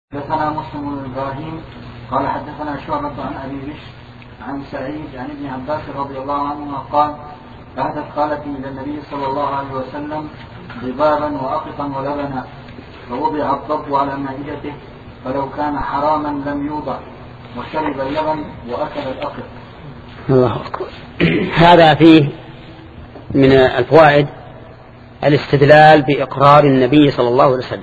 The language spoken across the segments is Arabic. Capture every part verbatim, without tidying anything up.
حدثنا مسلم بن ابراهيم قال حدثنا شعبة عن ابي بشر عن سعيد عن ابن عباس رضي الله عنهما قال بعثت خالتي الى النبي صلى الله عليه وسلم ضبابا وأقطا ولبنا فوضع الضب على مائدته فلو كان حراما لم يوضع وشرب اللبن واكل الأقط. الله أكبر. هذا فيه من الفوائد الاستدلال بإقرار النبي صلى الله عليه وسلم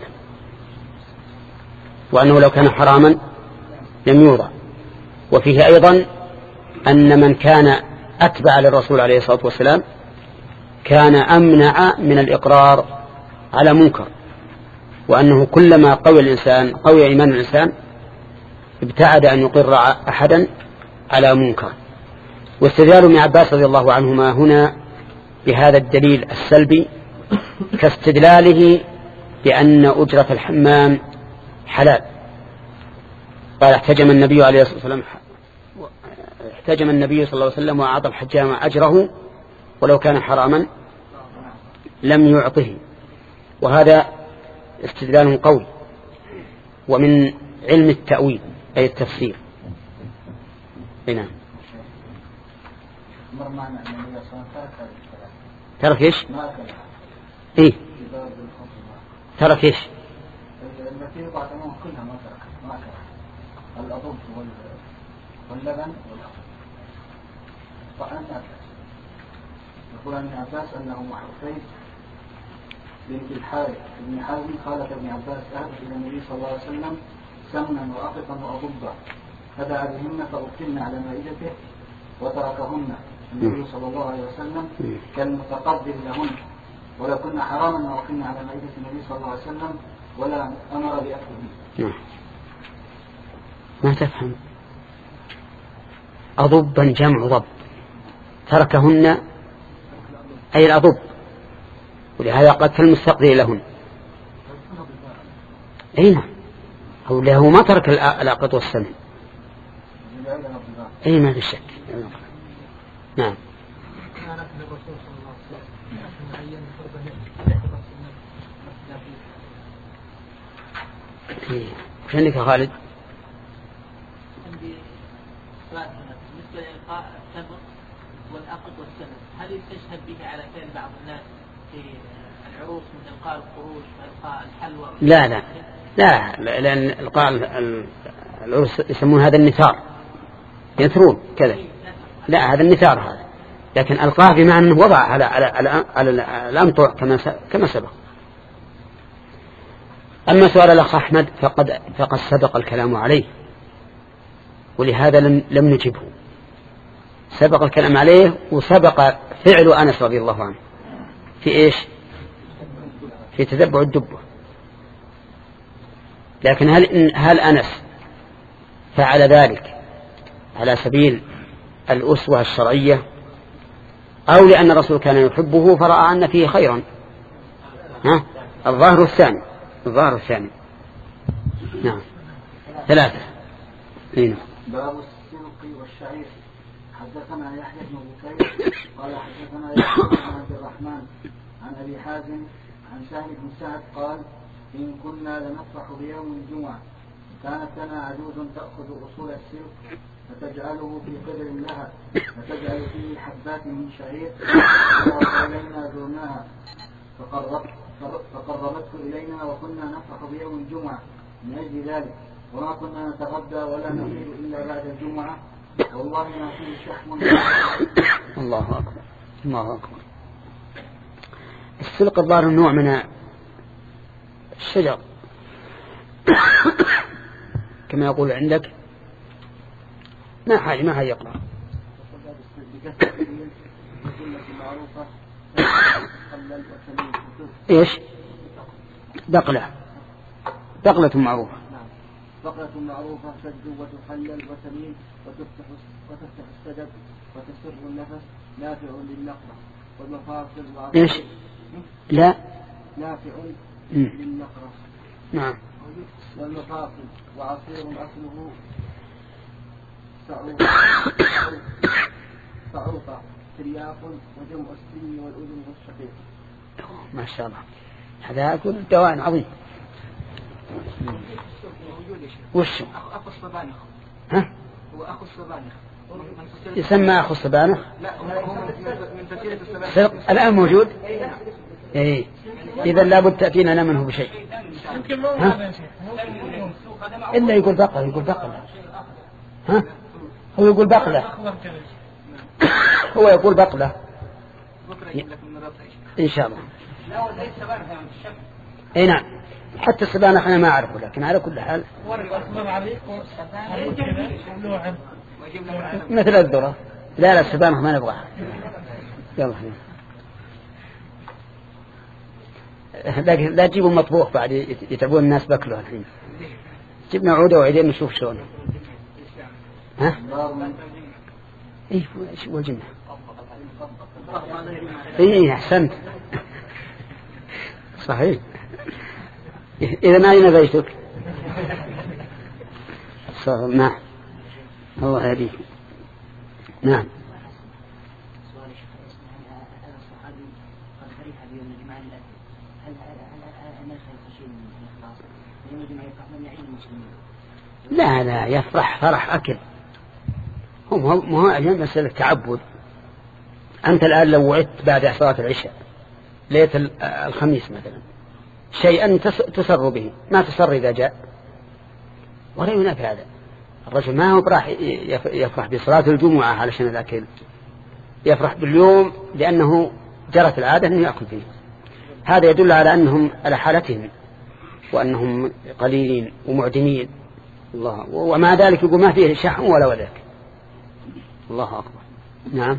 وأنه لو كان حراما لم يوضع. وفيه أيضا أن من كان أتبع للرسول عليه الصلاة والسلام كان أمنع من الإقرار على منكر، وأنه كلما قوي الإنسان قوي إيمان الإنسان ابتعد أن يقر أحدا على منكر. واستدلال ابن عباس رضي الله عنهما هنا بهذا الدليل السلبي كاستدلاله بأن أجرة الحمام حلال. قال احتجم النبي عليه الصلاة والسلام احتجم النبي صلى الله عليه وسلم وأعطى الحجام أجره ولو كان حراما لم يعطه. وهذا استدلال قوي ومن علم التأويل أي التفسير. هنا ترك ايش؟ ايه ترك ايش؟ التي يضع تمام كلها ما ترك ما ترك الأضب واللبن والأقط فأنت أكل. يقول ابن عباس أنه محرفين بنت الحارث بن حزم خالة ابن عباس أهدت إلى النبي صلى الله عليه وسلم سمنا وأقطا وأضبا فدعا بهن فأكلن على مائدته وتركهن النبي صلى الله عليه وسلم كالمتقبل لهن ولا كنا حراما ما أكلنا على مائدة النبي صلى الله عليه وسلم ولا أمر بأكله. ما تفهم. أضبا جمع ضب تركهن أي الأضب، ولهذا قد كالمستقبل لهن. أين أو له ما ترك الأقط والسمن. أي ما في شك. نعم. وش عندك يا خالد؟ عندي سؤال هنا بالنسبة لإلقاء التمر والأقط والسمن، هل يستشهد به على فعل بعض الناس في العروس من إلقاء القروش وإلقاء الحلوى؟ لا لا لا لأن إلقاء العروس يسمون هذا النثار، ينثرون كذا. لا هذا النثار هذا، لكن ألقاه بمعنى أنه وضع على على على, على الأمطع كما كما سبق. أما سؤال الأخ أحمد فقد فقد سبق الكلام عليه، ولهذا لم لم نجبه. سبق الكلام عليه وسبق فعل أنس رضي الله عنه في إيش؟ في تتبع الدبة. لكن هل هل أنس فعل ذلك على سبيل الأسوة الشرعية أو لأن الرسول كان يحبه فرأى أن فيه خيرا؟ ها؟ الظاهر الثاني. الظاهر الثاني. نعم. ثلاثة. هنا. باب السلق والشعير. حدثنا يحيى بن بكير قال حدثنا يحيى بن عبد الرحمن عن أبي حازم عن سهل بن سعد قال إن كنا لنفرح بيوم الجمعة كانت لنا عجوز تأخذ أصول السلق فتجعله في قدر لها فتجعل فيه حبات من شعير فإلينا زرناها فقربت فقربته إلينا وكنا نفرح بيوم الجمعة من أجل ذلك وما كنا نتغدى ولا نفيد إلا بعد الجمعة والله ما فيه شحم. الله أكبر. الله أكبر. السلق الظاهر نوع من الشجر كما يقول عندك. ما حاجة ما هي يقرأ. إيش؟ بقلة. بقلة معروفة. بقلة معروفة تجد وتحلل وتميل وتفتح وتفتح السدد وتسر النفس نافع للنقرة والمفاصل وعصير. إيش؟ لا. نافع للنقرة. نعم. والمفاصل وعصير أصله صعوطة ترياق وجمع السن والأذن والشقيق. ما شاء الله. هذا كل دواء عظيم. وش أخو الصبانخ. ها هو أخو الصبانخ. يسمى أخو الصبانخ. لا هو من فصيلة الصبانخ. الآن موجود. إيه إذا لابد تأتينا منه بشيء. ها إلا يقول بقلة يقول بقلة. ها هو يقول بقلة. هو يقول بقلة إن شاء الله. إيه نعم حتى السبانخ أنا ما أعرفه لكن على كل حال مثل الذرة. لا لا السبانخ ما نبغاها. يلا لا تجيبوا مطبوخ بعد يتعبون الناس بأكله الحين. جبنا عودة وعيدين نشوف شلون. ها ايه ايش والجنة. ايه احسنت صحيح. اذا ما اين بيتك. نعم الله يهديك. نعم لا لا يفرح فرح أكل. هم هم هو أجل مسألة تعبد. أنت الآن لو وعدت بعد صلاة العشاء ليلة الخميس مثلا شيئا تسر به ما تسر إذا جاء ولا ينافي هذا. الرجل ما هو براح يفرح بصلاة الجمعة علشان الأكل. يفرح باليوم لأنه جرت العادة أنه يأكل فيه. هذا يدل على أنهم على حالتهم وأنهم قليلين ومعدمين. الله ومع ذلك يقول ما فيه شحم ولا وذاك. الله أكبر. نعم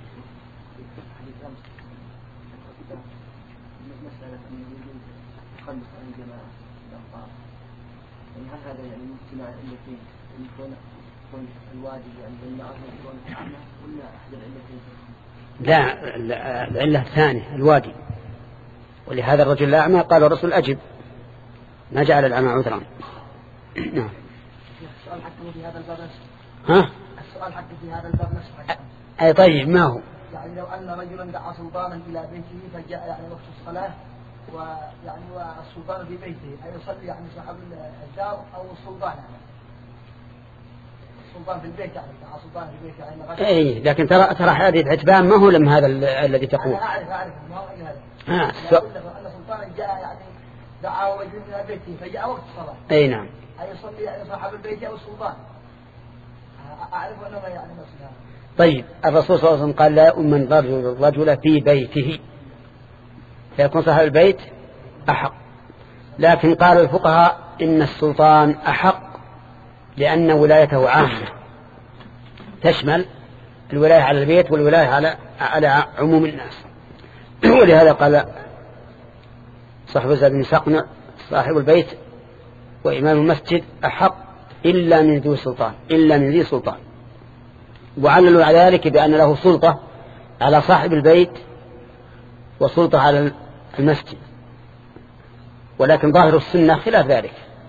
لا العلة الثانية الوادي. ولهذا الرجل الأعمى قال الرسول أجب ما جعل الأعمى عذرا. نعم السؤال حتى في هذا الباب نفسه. ها السؤال حتى في هذا الباب نفسه. أي طيب ما هو يعني لو أن رجلا دعا سلطانا إلى بيته فجاء يعني وقت الصلاة ويعني والسلطان في بيته أيصلي يعني صاحب الدار أو السلطان يعني السلطان في البيت يعني دعا سلطان في البيت يعني. أي لكن ترى ترى هذه العتبان ما هو لم هذا الذي تقول. أنا أعرف أعرف ما هو هذا. ها أن سلطان جاء يعني دعا رجل إلى بيته فجاء وقت الصلاة. أي نعم. أيصلي يعني صاحب البيت أو السلطان. أعرف أنه ما يعني نفسها. طيب الرسول صلى الله عليه وسلم قال لا أمن رجل الرجل في بيته فيكون صاحب البيت أحق. لكن قال الفقهاء إن السلطان أحق لأن ولايته عامة تشمل الولاية على البيت والولاية على على عموم الناس. ولهذا قال صاحب الزاد بن سقنع صاحب البيت وإمام المسجد أحق إلا من ذو سلطان إلا من ذي سلطان. وعللوا على ذلك بأن له سلطة على صاحب البيت وسلطة على المسجد. ولكن ظاهر السنة خلاف ذلك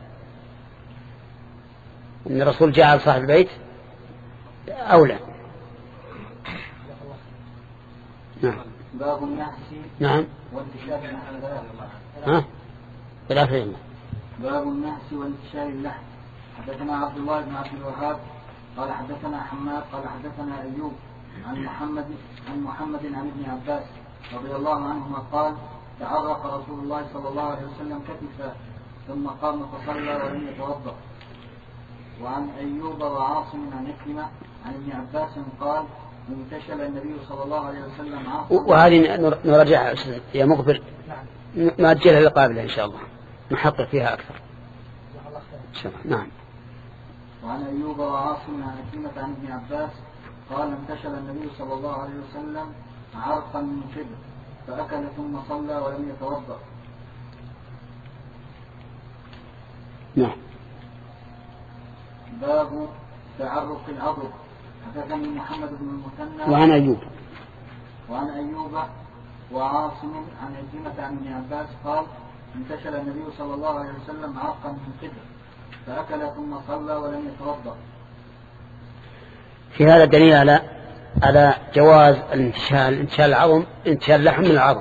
إن الرسول جعل صاحب البيت أولى. نعم باب النحس نعم وانتشار اللحم. ها بالعافية. باب النحس وانتشار اللحم. حدثنا عبد الله بن عبد الوهاب قال حدثنا حماد قال حدثنا أيوب عن محمد عن محمد عن ابن عباس رضي الله عنهما قال تعرق رسول الله صلى الله عليه وسلم كتفا ثم قام فصلى ولم يتوضأ. وعن أيوب وعاصم عن عكرمة عن ابن عباس قال انتشل النبي صلى الله عليه وسلم عاصم. وهذه نرجعها يا مقبل نأجلها للقابلة إن شاء الله نحقق فيها أكثر إن شاء الله. نعم. وعن أيوب وعاصم عن عكرمة عن ابن عباس قال انتشل النبي صلى الله عليه وسلم عرقا من شبر فأكل ثم صلى ولم يتوضأ. نعم. باب تعرق العضد. حدثني محمد بن المثنى وعن أيوب وعن أيوب وعاصم عن عكرمة عن ابن عباس قال انتشل النبي صلى الله عليه وسلم عرقا من شبر فأكل ثم صلى ولم يتوضأ. في هذا دليل على على جواز الانتشال انتشال العظم انتشال اللحم من العظم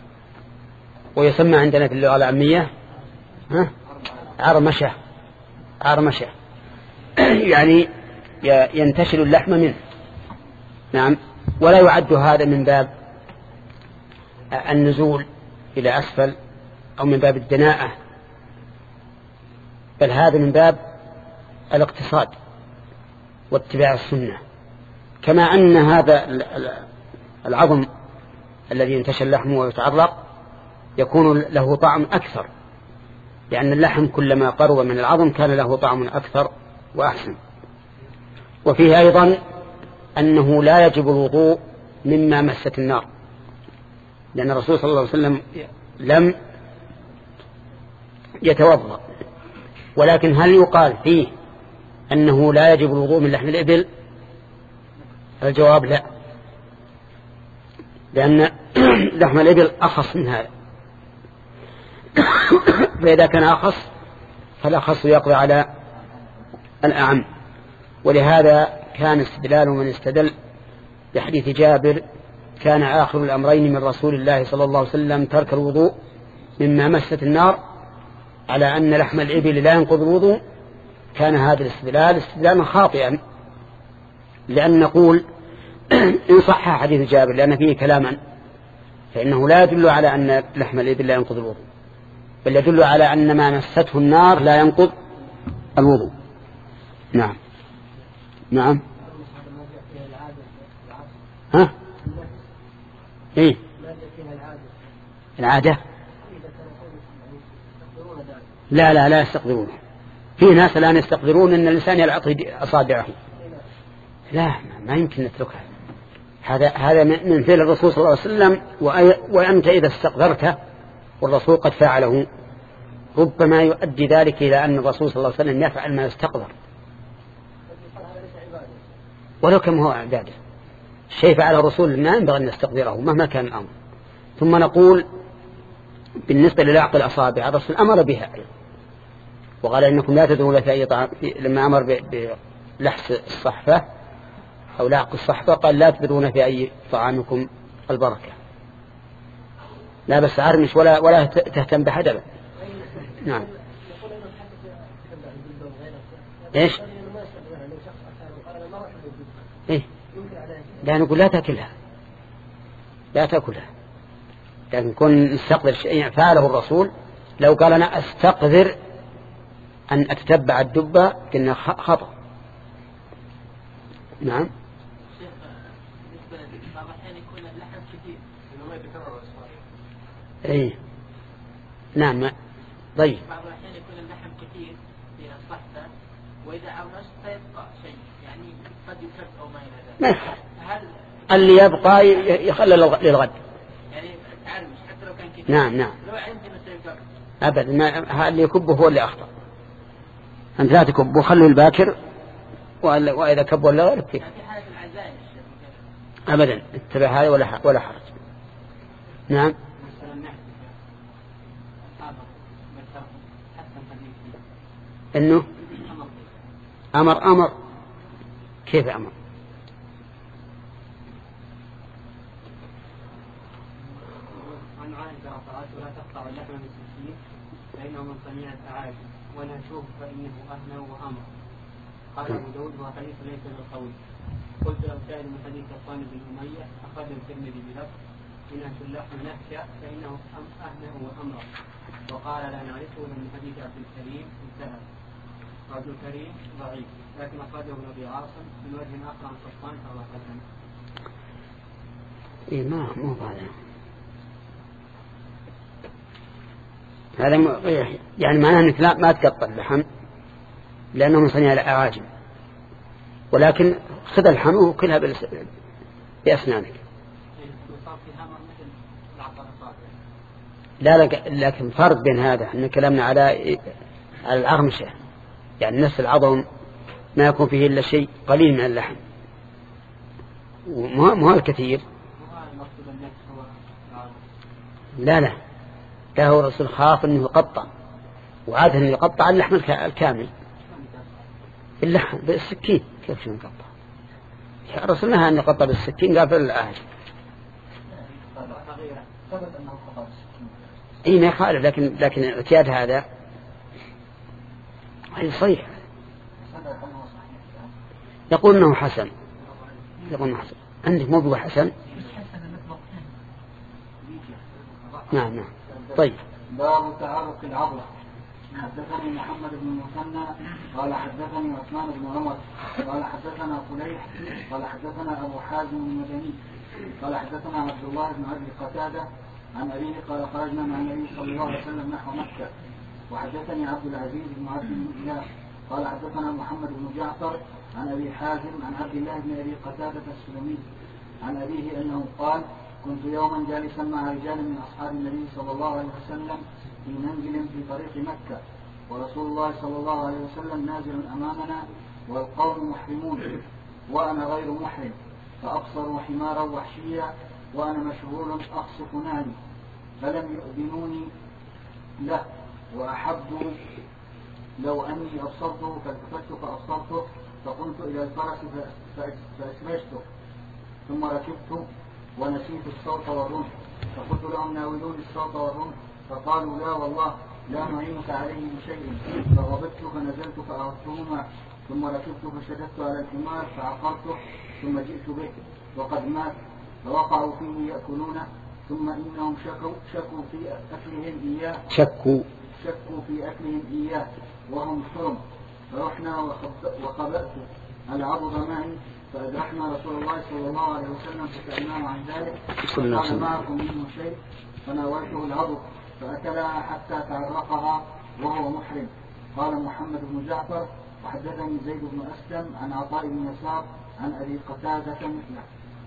ويسمى عندنا في اللغة العامية ها عرمشة عرمشة يعني ينتشل اللحم منه. نعم. ولا يعد هذا من باب النزول إلى أسفل أو من باب الدناءة، بل هذا من باب الاقتصاد واتباع السنة. كما أن هذا العظم الذي ينتشل لحمه ويتعرق يكون له طعم أكثر، لأن اللحم كلما قرب من العظم كان له طعم أكثر وأحسن. وفيه أيضا أنه لا يجب الوضوء مما مست النار، لأن الرسول صلى الله عليه وسلم لم يتوضأ. ولكن هل يقال فيه أنه لا يجب الوضوء من لحم الإبل؟ الجواب لا، لأن لحم الإبل أخص من هذا، فإذا كان أخص فالأخص يقضي على الأعم. ولهذا كان استدلال من استدل بحديث جابر كان آخر الأمرين من رسول الله صلى الله عليه وسلم ترك الوضوء مما مست النار على أن لحم الإبل لا ينقض الوضوء. كان هذا الاستدلال استدلالا خاطئا، لأن نقول إن صح حديث جابر لأن فيه كلاما فإنه لا يدل على أن لحم الإبل لا ينقض الوضوء، بل يدل على أن ما مسته النار لا ينقض الوضوء. نعم. نعم. ها؟ إيه؟ العادة؟ لا لا لا يستقدرون. في ناس الآن يستقدرون أن الإنسان يلعق أصابعه. لا، ما يمكن نتركها. هذا هذا من فعل الرسول صلى الله عليه وسلم، وأنت إذا استقدرته والرسول قد فعله ربما يؤدي ذلك إلى أن الرسول صلى الله عليه وسلم يفعل ما يستقدر، ولو كم هو عباده. الشيء فعله الرسول ما ينبغي أن نستقدره مهما كان الأمر. ثم نقول بالنسبة للعق الأصابع الرسول أمر بها، وقال إنكم لا تدعون في أي طعام، لما أمر بلحس الصحفة أو لعق الصحفة قال لا تدعون في أي طعامكم البركة. لا بس عرمش ولا ولا تهتم بحدبه. نعم. إيش؟ إيه؟ لا نقول لا تأكلها، لا تأكلها، لكن كن نستقدر شيء فعله الرسول. لو قال أنا أستقدر أن أتتبع الدبة كنا خطأ. نعم. إيه نعم. طيب. بعض الأحيان يكون اللحم كثير في الصحفة، وإذا عرمشت فيبقى شيء، يعني قد يكب أو ما إلى ذلك. اللي يبقى يخلى للغد. يعني تعرمش حتى لو كان كثير. نعم نعم. لو عندي مثل أبدا، ما اللي يكبه هو اللي أخطأ. أنت لا تكبه، خلوا الباكر، وإذا كبوا ولا غير كيف. في حالة العزائم أبدا اتبع هذا ولا ولا حرج. نعم. إنه أمر أمر كيف أمر؟ عن عائشة رفعت ولا تقطع اللحم بالسكين فإنه من صنيع الأعاجم ولا شوف فإنه أهنى وأمر. قال أبو داود وحديث ليس بالقوي. قلت لو كان من حديث صفوان بن أمية أخرج الترمذي بلفظ إن اللحم نهشة فإنه أهنى وأمر، وقال لا نعرفه من حديث عبد الكريم انتهى. عبد الكريم ضعيف لكن أخرجه ابن أبي عاصم من وجه آخر عن صفوان فهو حسن. إيه ما مو هذا هذا م... يعني معناه أنك لا ما تقطع اللحم لأنه من صنيع الأعاجم، ولكن خذ اللحم وكلها بلس... بأسنانك. لا لكن فرق بين هذا، احنا كلامنا على على العرمشة، يعني نفس العظم ما يكون فيه إلا شيء قليل من اللحم مو هذا كثير. لا لا لا هو الرسول خاف أنه يقطع، وعادة أنه يقطع اللحم الكامل اللحم بالسكين. كيف شو نقطع؟ الرسول نهى أن يقطع بالسكين، قال في الآية إيه ما يخالف، لكن لكن اعتياد هذا هذا صحيح. يقول انه حسن، يقول انه حسن. عندك موضوع حسن؟ نعم نعم. طيب. باب تعارق العضلة. حدثني محمد بن المثنى قال حدثني عثمان بن عمر قال حدثنا فليح قال حدثنا أبو حازم المدني قال حدثنا عبد الله بن أبي قتادة عن أبيه قال خرجنا مع النبي صلى الله عليه وسلم نحو مكة. وحدثني عبد العزيز بن عبد الله قال حدثنا محمد بن جعفر عن أبي حازم عن عبد الله بن أبي قتادة السلمي عن أبيه أنه قال كنت يوما جالسا مع رجال من أصحاب النبي صلى الله عليه وسلم في منزل في طريق مكة ورسول الله صلى الله عليه وسلم نازل أمامنا والقوم محرمون وأنا غير محرم فأبصروا حمارا وحشيا وأنا مشغول أخصف ناري فلم يؤذنوني له وأحبوا لو أني أبصرته فالتفت فأبصرته فقمت إلى الفرس فأسرجته ثم ركبت ونسيت الصوت والرمح فقلت لهم ناولوني الصوت والرمح فقالوا لا والله لا نعينك عليه بشيء فغضبت فنزلت فأردتهما ثم ركبت فشددت على الحمار فعقرته ثم جئت به وقد مات فوقعوا فيه يأكلونه ثم إنهم شكوا, شكوا في أكلهم إياه شكوا شكوا في أكلهم إياه وهم حرم فرحنا وخبأت العضد معي فأدركنا رسول الله صلى الله عليه وسلم فسألناه عن ذلك فقال معكم منه شيء فناولته العضد فأكلها حتى تعرقها وهو محرم. قال محمد بن جعفر وحدثني زيد بن أسلم عن عطاء بن يسار عن أبي قتادة مثله.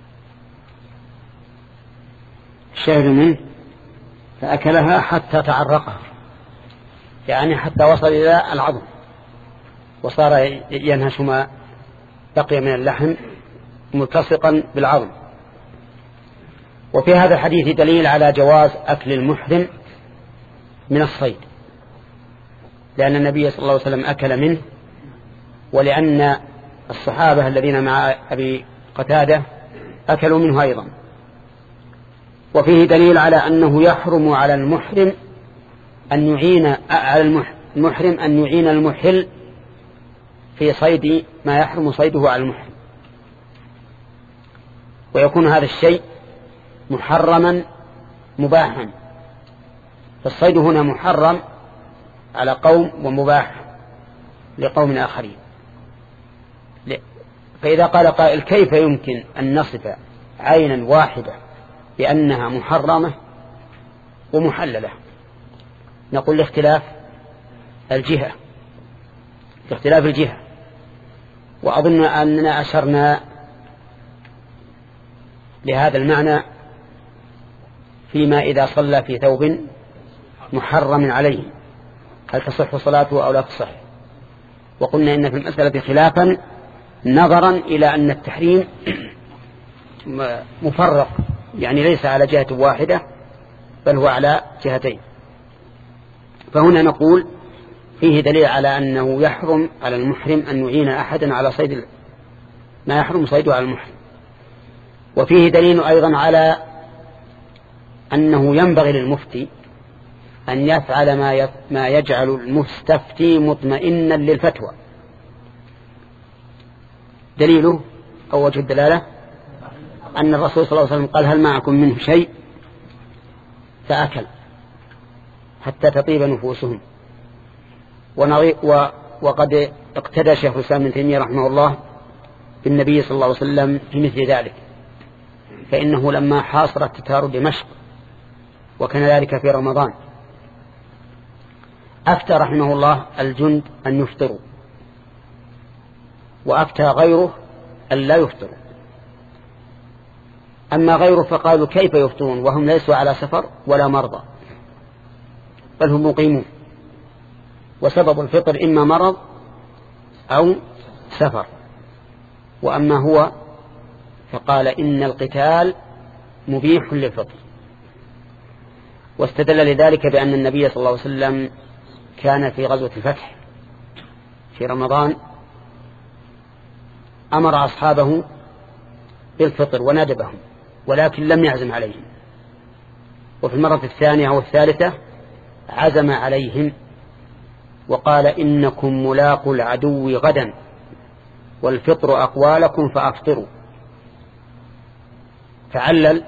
الشاهد منه فأكلها حتى تعرقها يعني حتى وصل إلى العظم وصار ينهش ما بقي من اللحم ملتصقا بالعظم. وفي هذا الحديث دليل على جواز أكل المحرم من الصيد لأن النبي صلى الله عليه وسلم أكل منه ولأن الصحابة الذين مع أبي قتادة أكلوا منه أيضا. وفيه دليل على أنه يحرم على المحرم أن يعين على المحرم أن يعين المحل في صيد ما يحرم صيده على المحرم ويكون هذا الشيء محرما مباحا. فالصيد هنا محرم على قوم ومباح لقوم آخرين. فإذا قال قائل كيف يمكن أن نصف عينا واحدة بأنها محرمة ومحللة؟ نقول لاختلاف الجهة لاختلاف الجهة وأظن أننا أشرنا لهذا المعنى فيما إذا صلى في ثوب محرم عليه هل تصح صلاته أو لا تصح. وقلنا إن في المسألة خلافا نظرا إلى أن التحريم مفرق يعني ليس على جهة واحدة بل هو على جهتين. فهنا نقول فيه دليل على أنه يحرم على المحرم أن يعين أحدا على صيد ما يحرم صيده على المحرم. وفيه دليل أيضا على أنه ينبغي للمفتي أن يفعل ما ما يجعل المستفتي مطمئنا للفتوى. دليله أو وجه الدلالة أن الرسول صلى الله عليه وسلم قال هل معكم منه شيء فأكل حتى تطيب نفوسهم. وقد اقتدى شيخ الإسلام ابن تيمية رحمه الله بالنبي صلى الله عليه وسلم في مثل ذلك فإنه لما حاصر التتار دمشق وكان ذلك في رمضان أفتى رحمه الله الجند أن يفطروا وأفتى غيره أن لا يفطروا. أما غيره فقالوا كيف يفطرون وهم ليسوا على سفر ولا مرضى بل هم مقيمون وسبب الفطر إما مرض أو سفر. وأما هو فقال إن القتال مبيح للفطر. واستدل لذلك بأن النبي صلى الله عليه وسلم كان في غزوة الفتح في رمضان أمر أصحابه بالفطر وندبهم ولكن لم يعزم عليهم. وفي المرة الثانية والثالثة عزم عليهم وقال إنكم ملاقوا العدو غدا والفطر أقوالكم فأفطروا، فعلل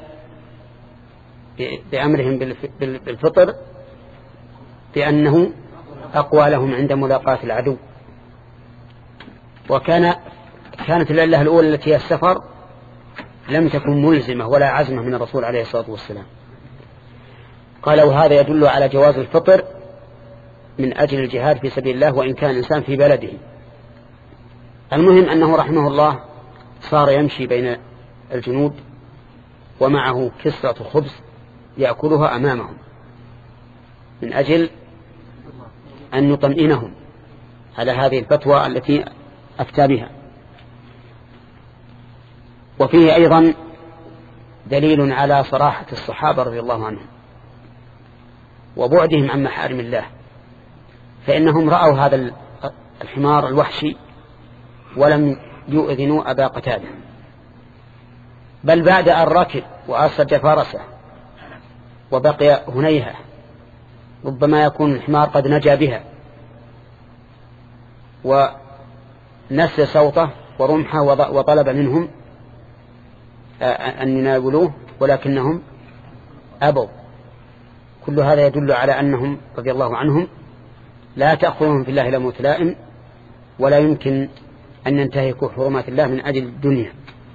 بأمرهم بالفطر بأنه أقوالهم عند ملاقاة العدو. وكان كانت العلة الأولى التي هي السفر لم تكن ملزمة ولا عزمة من الرسول عليه الصلاة والسلام. قال وهذا يدل على جواز الفطر من أجل الجهاد في سبيل الله وإن كان الإنسان في بلده. المهم أنه رحمه الله صار يمشي بين الجنود ومعه كسرة خبز يأكلها أمامهم من أجل أن يطمئنهم على هذه الفتوى التي أفتى بها. وفيه أيضا دليل على صراحة الصحابة رضي الله عنهم وبعدهم عن محارم الله، فإنهم رأوا هذا الحمار الوحشي ولم يؤذنوا أبا قتادة، بل بعد أن ركب وأسج فرسه وبقي هنيهة ربما يكون الحمار قد نجا بها ونسى صوته ورمحه وطلب منهم أن يناولوه ولكنهم أبوا. كل هذا يدل على أنهم رضي الله عنهم لا تأخذهم في الله لومة لائم ولا يمكن أن ينتهكوا حرمات الله من أجل الدنيا.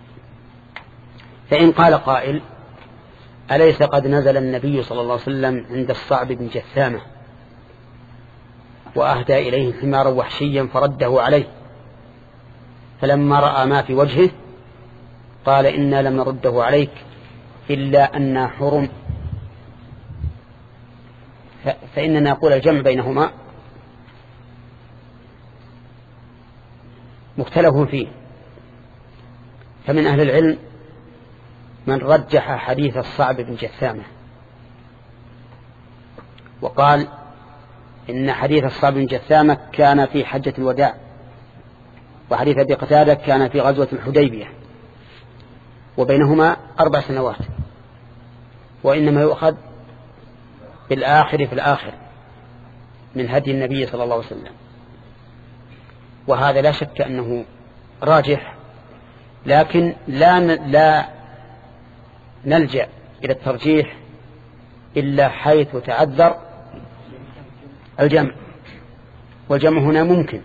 فإن قال قائل أليس قد نزل النبي صلى الله عليه وسلم عند الصعب بن جثامة وأهدى إليه حمارا وحشيا فرده عليه، فلما رأى ما في وجهه قال إنا لم نرده عليك إلا أن حرم، فإننا نقول الجمع بينهما مختلف فيه. فمن أهل العلم من رجح حديث الصعب بن جثامة وقال إن حديث الصعب بن جثامة كان في حجة الوداع، وحديث أبي قتادة كان في غزوة الحديبية، وبينهما أربع سنوات، وإنما يؤخذ بالآخر في الآخر من هدي النبي صلى الله عليه وسلم. وهذا لا شك أنه راجح، لكن لا لا نلجأ إلى الترجيح إلا حيث تعذر الجمع، والجمع هنا ممكن.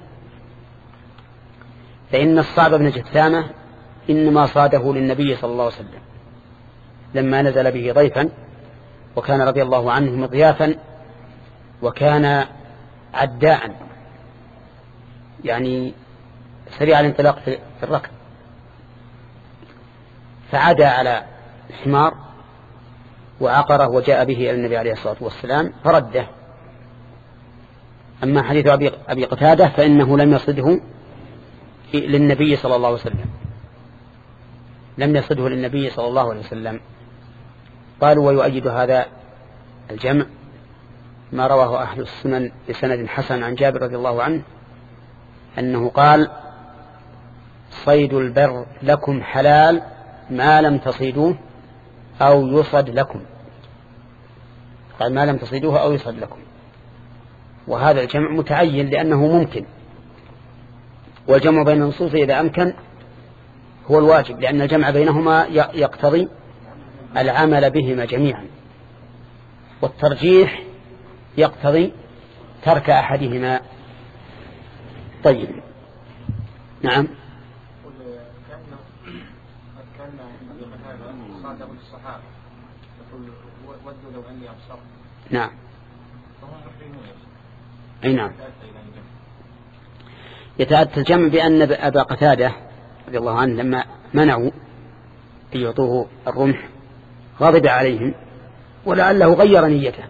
فإن الصعب بن جثامة إنما صاده للنبي صلى الله عليه وسلم لما نزل به ضيفا، وكان رضي الله عنه مضيافا وكان عداء يعني سريع الانطلاق في الركب، فعدى على الحمار وعقره وجاء به إلى النبي عليه الصلاة والسلام فرده. أما حديث أبي قتادة فإنه لم يصده للنبي صلى الله عليه وسلم لم يصده للنبي صلى الله عليه وسلم. قالوا ويؤيد هذا الجمع ما رواه أهل السنن بسند حسن عن جابر رضي الله عنه أنه قال صيد البر لكم حلال ما لم تصيدوه أو يصد لكم، قال ما لم تصيدوه أو يصد لكم. وهذا الجمع متعين لأنه ممكن، والجمع بين النصوص إذا أمكن هو الواجب، لأن الجمع بينهما يقتضي العمل بهما جميعا، والترجيح يقتضي ترك أحدهما. طيب نعم. نعم أي نعم. يتأتى الجمع بأن أبا قتادة رضي الله عنه لما منعوا أن يعطوه الرمح غضب عليهم ولعله غير نيته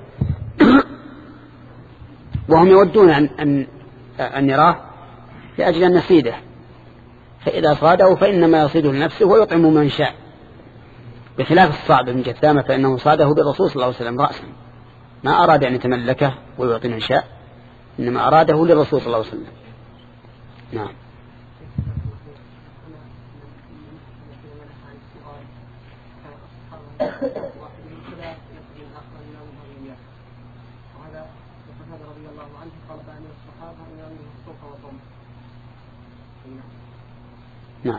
وهم يودون أن, أن, أن يراه لأجل أن نصيده، فإذا صاده فإنما يصيده لنفسه ويطعم من شاء، بخلاف الصعب بن جثامة فإنه صاده بالرسول صلى الله عليه وسلم رأسا، ما أراد أن يتملكه ويعطي من شاء، إنما أراده للرسول صلى الله عليه وسلم. نعم. وهذا رضي الله عنه قال عن الصحابة فهو صوم. نعم.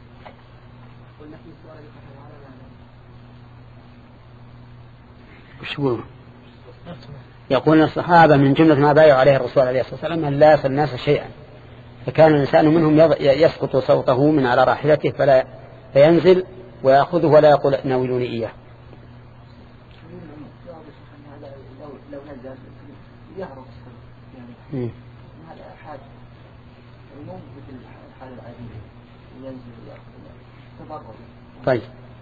وش يقولون؟ يقول الصحابة من جملة ما بايعوا عليه الرسول عليه الصلاة والسلام أن لا يصل الناس شيئا، فكان الإنسان منهم يسقط صوته من على راحلته فلا فينزل ويأخذه ولا يقول ناولوني إياه. لو نزل يهرب يعني هذا حاجة مو مثل الحالة العادية ينزل ويأخذ تبرر. طيب.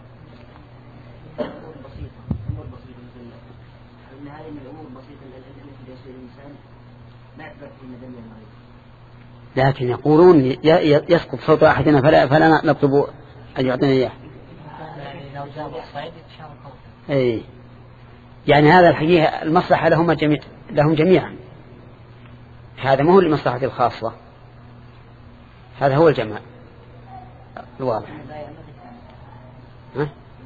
أمور بسيطة أمور بسيطة مثل أن هذه من الأمور البسيطة التي يصير الإنسان ما يعرف في مدن المريض. لكن يقولون يسقط صوت أحدنا فلا فلا نطلب أن يعطينا إياه. لو جاب الصعيد يتشاركون. أي يعني هذا الحقيقة المصلحة لهم جميع لهم جميعا، هذا ما هو لمصلحة الخاصة، هذا هو الجماع الواضح. ها؟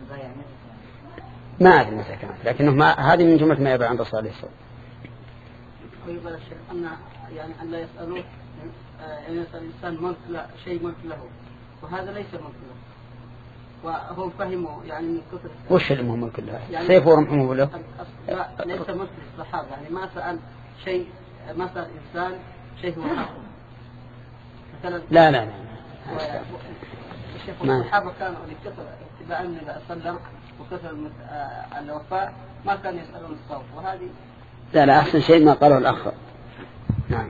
ما أدري متى كانت، لكنه ما هذه من جملة ما يبقى عند الرسول عليه الصلاة والسلام. ويقول الشيخ أن يعني أن لا يسألوه أن يسأل الإنسان ملك لا شيء ملك له، وهذا ليس ملك له، وهم فهموا يعني من كثر. وش اللي مهم ملك له؟ يعني سيف ورمحه له؟ لا ليس ملك للصحابة، يعني ما سأل شيء ما سأل إنسان شيء هو حقه. مثلا لا لا لا. الشيخ الصحابة كانوا لكثر اتباع النبي صلى الله عليه وسلم وكثر الوفاء ما كانوا يسألون الصوت، وهذه لا لا أحسن شيء ما قاله الأخ. نعم.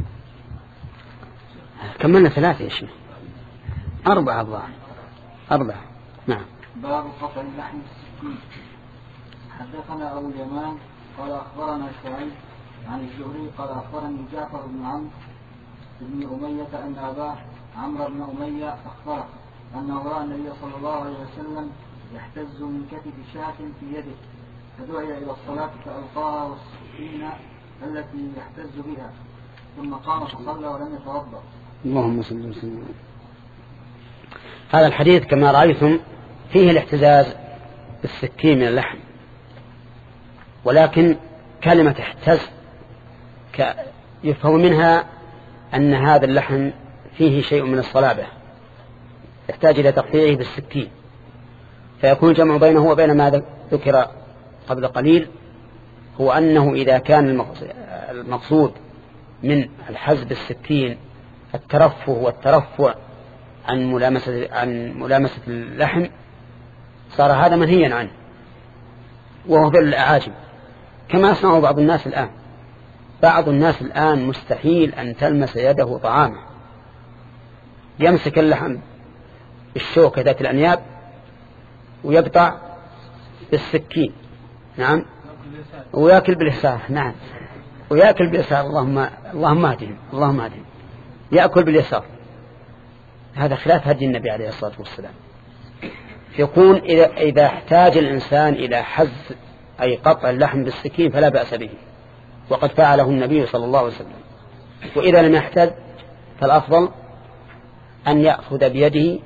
كملنا ثلاثة يا شيخ. أربعة الظاهر. أربعة. نعم. باب قطع اللحم السكين. حدثنا أبو اليمان قال أخبرنا شعيب عن الزهري قال أخبرني جعفر بن عمرو بن أمية أن أباه عمرو بن أمية أخبره أنه رأى النبي صلى الله عليه وسلم يحتز من كتف شاة في يده، فدعي إلى الصلاة فألقاها والسكين التي يحتز بها، ثم قام فصلى ولم يتوضأ. اللهم صل وسلم. هذا الحديث كما رأيتم فيه الاحتزاز بالسكين من اللحم، ولكن كلمة احتز يفهم منها أن هذا اللحم فيه شيء من الصلابة يحتاج إلى تقطيعه بالسكين، فيكون الجمع بينه وبين ما ذكر قبل قليل، هو أنه إذا كان المقصود من الحز بالسكين الترفه والترفع عن ملامسة عن ملامسة اللحم صار هذا منهيا عنه، وهو في الأعاجم كما يصنع بعض الناس الآن. بعض الناس الآن مستحيل أن تلمس يده طعامه، يمسك اللحم بالشوكة ذات الأنياب ويقطع بالسكين. نعم. ويأكل باليسار. نعم. ويأكل باليسار. اللهم اللهم اهدهم اللهم اهدهم. يأكل باليسار. هذا خلاف هدي النبي عليه الصلاة والسلام. يكون إذا إذا احتاج الإنسان إلى حز أي قطع اللحم بالسكين فلا بأس به، وقد فعله النبي صلى الله عليه وسلم. وإذا لم يحتاج فالأفضل أن يأخذ بيده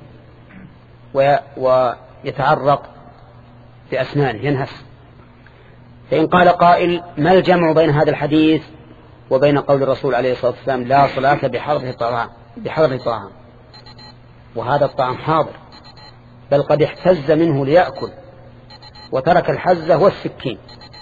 ويتعرق بأسنانه ينهس. فإن قال قائل ما الجمع بين هذا الحديث وبين قول الرسول عليه الصلاة والسلام لا صلاة بحضر الطعام بحضر الطعام، وهذا الطعام حاضر بل قد احتز منه ليأكل وترك الحزة والسكين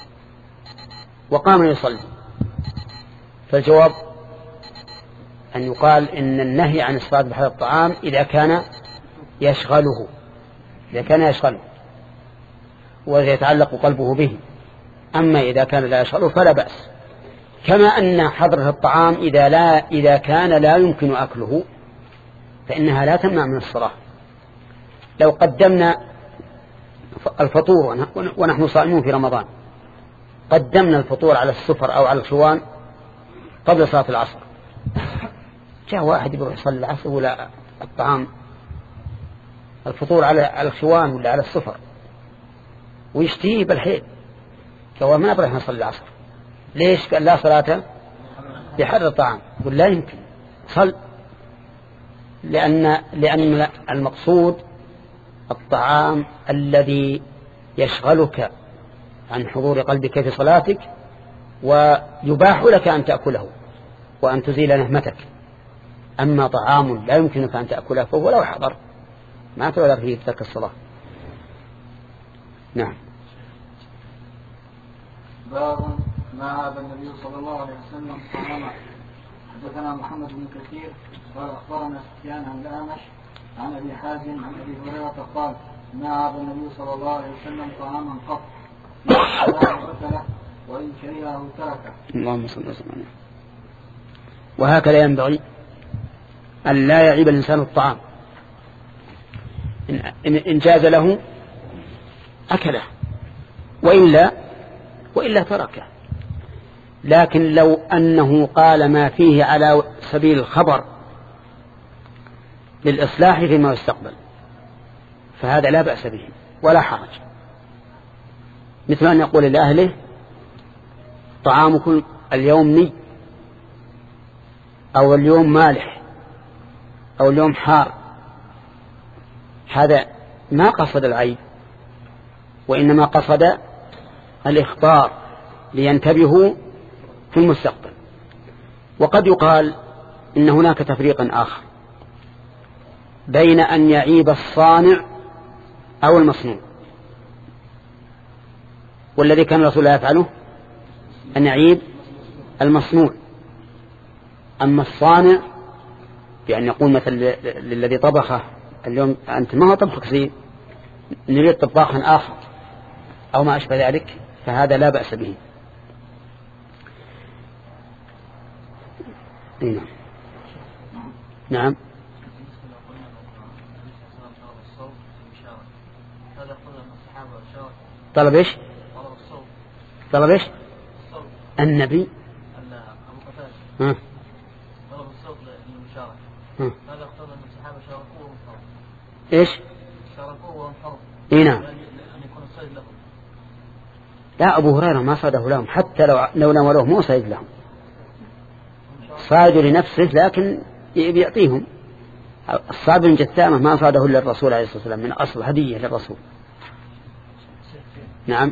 وقام يصلي، فالجواب أن يقال إن النهي عن الصلاة بحضر الطعام إذا كان يشغله إذا كان يشغله ويتعلق قلبه به، أما إذا كان لا يشغله فلا بأس. كما أن حضرة الطعام إذا, لا إذا كان لا يمكن أكله فإنها لا تمنع من الصلاة. لو قدمنا الفطور ونحن صائمون في رمضان، قدمنا الفطور على السفر أو على الخوان قبل صلاة العصر، جاء واحد يروح يصلي العصر ولا الطعام الفطور على الخوان ولا على السفر ويشتهيه بالحيل، فهو ما نبغى نصلي العصر. ليش؟ قال لا صلاة بحضر الطعام. يقول لا يمكن صل، لأن لأن المقصود الطعام الذي يشغلك عن حضور قلبك في صلاتك ويباح لك أن تأكله وأن تزيل نهمتك. أما طعام لا يمكنك أن تأكله فهو لو حضر ما تعذر فيه ترك الصلاة. نعم. باب ما عاب النبي صلى الله عليه وسلم طعاما. حدثنا محمد بن كثير قال أخبرنا سفيان عن الأعمش عن أبي حازم عن أبي هريرة قال ما عاب النبي صلى الله عليه وسلم طعاما قط أكله وإن كرهه تركه. اللهم صل وسلم. وهكذا ينبغي أن لا يعيب الإنسان الطعام، إن جاز له أكله وإلا وإلا تركه. لكن لو أنه قال ما فيه على سبيل الخبر للإصلاح فيما يستقبل فهذا لا بأس به ولا حرج، مثل أن يقول لأهله طعامكم اليوم ني أو اليوم مالح أو اليوم حار، هذا ما قصد العيب وإنما قصد الإخبار لينتبهوا في المستقبل. وقد يقال إن هناك تفريقا آخر بين أن يعيب الصانع أو المصنوع، والذي كان الرسول لا يفعله أن يعيب المصنوع. أما الصانع بأن يقول مثل للذي طبخه اليوم أنت ما هو طبخك زين، نريد طباخا آخر أو ما أشبه ذلك، فهذا لا بأس به. نعم. نعم. طلب ايش؟ طلب ايش؟ النبي ها طلب الصوت للمشاركة. هذا اقتضى أن الصحابة شاركوه وهم حرم. ايش؟ شاركوه وهم حرم. اي نعم. أن يكون الصيد لهم. لا، أبو هريرة ما صاده لهم، حتى لو لو نولوه مو صيد لهم، صاده لنفسه لكن بيعطيهم. الصعب بن جثامة ما صاده إلا الرسول عليه الصلاة والسلام، من أصل هدية للرسول. نعم.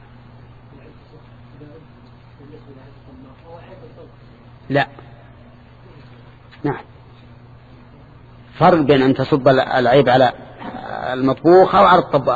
لا، نعم، فرق بين أن تصب العيب على المطبوخ أو على الطباخ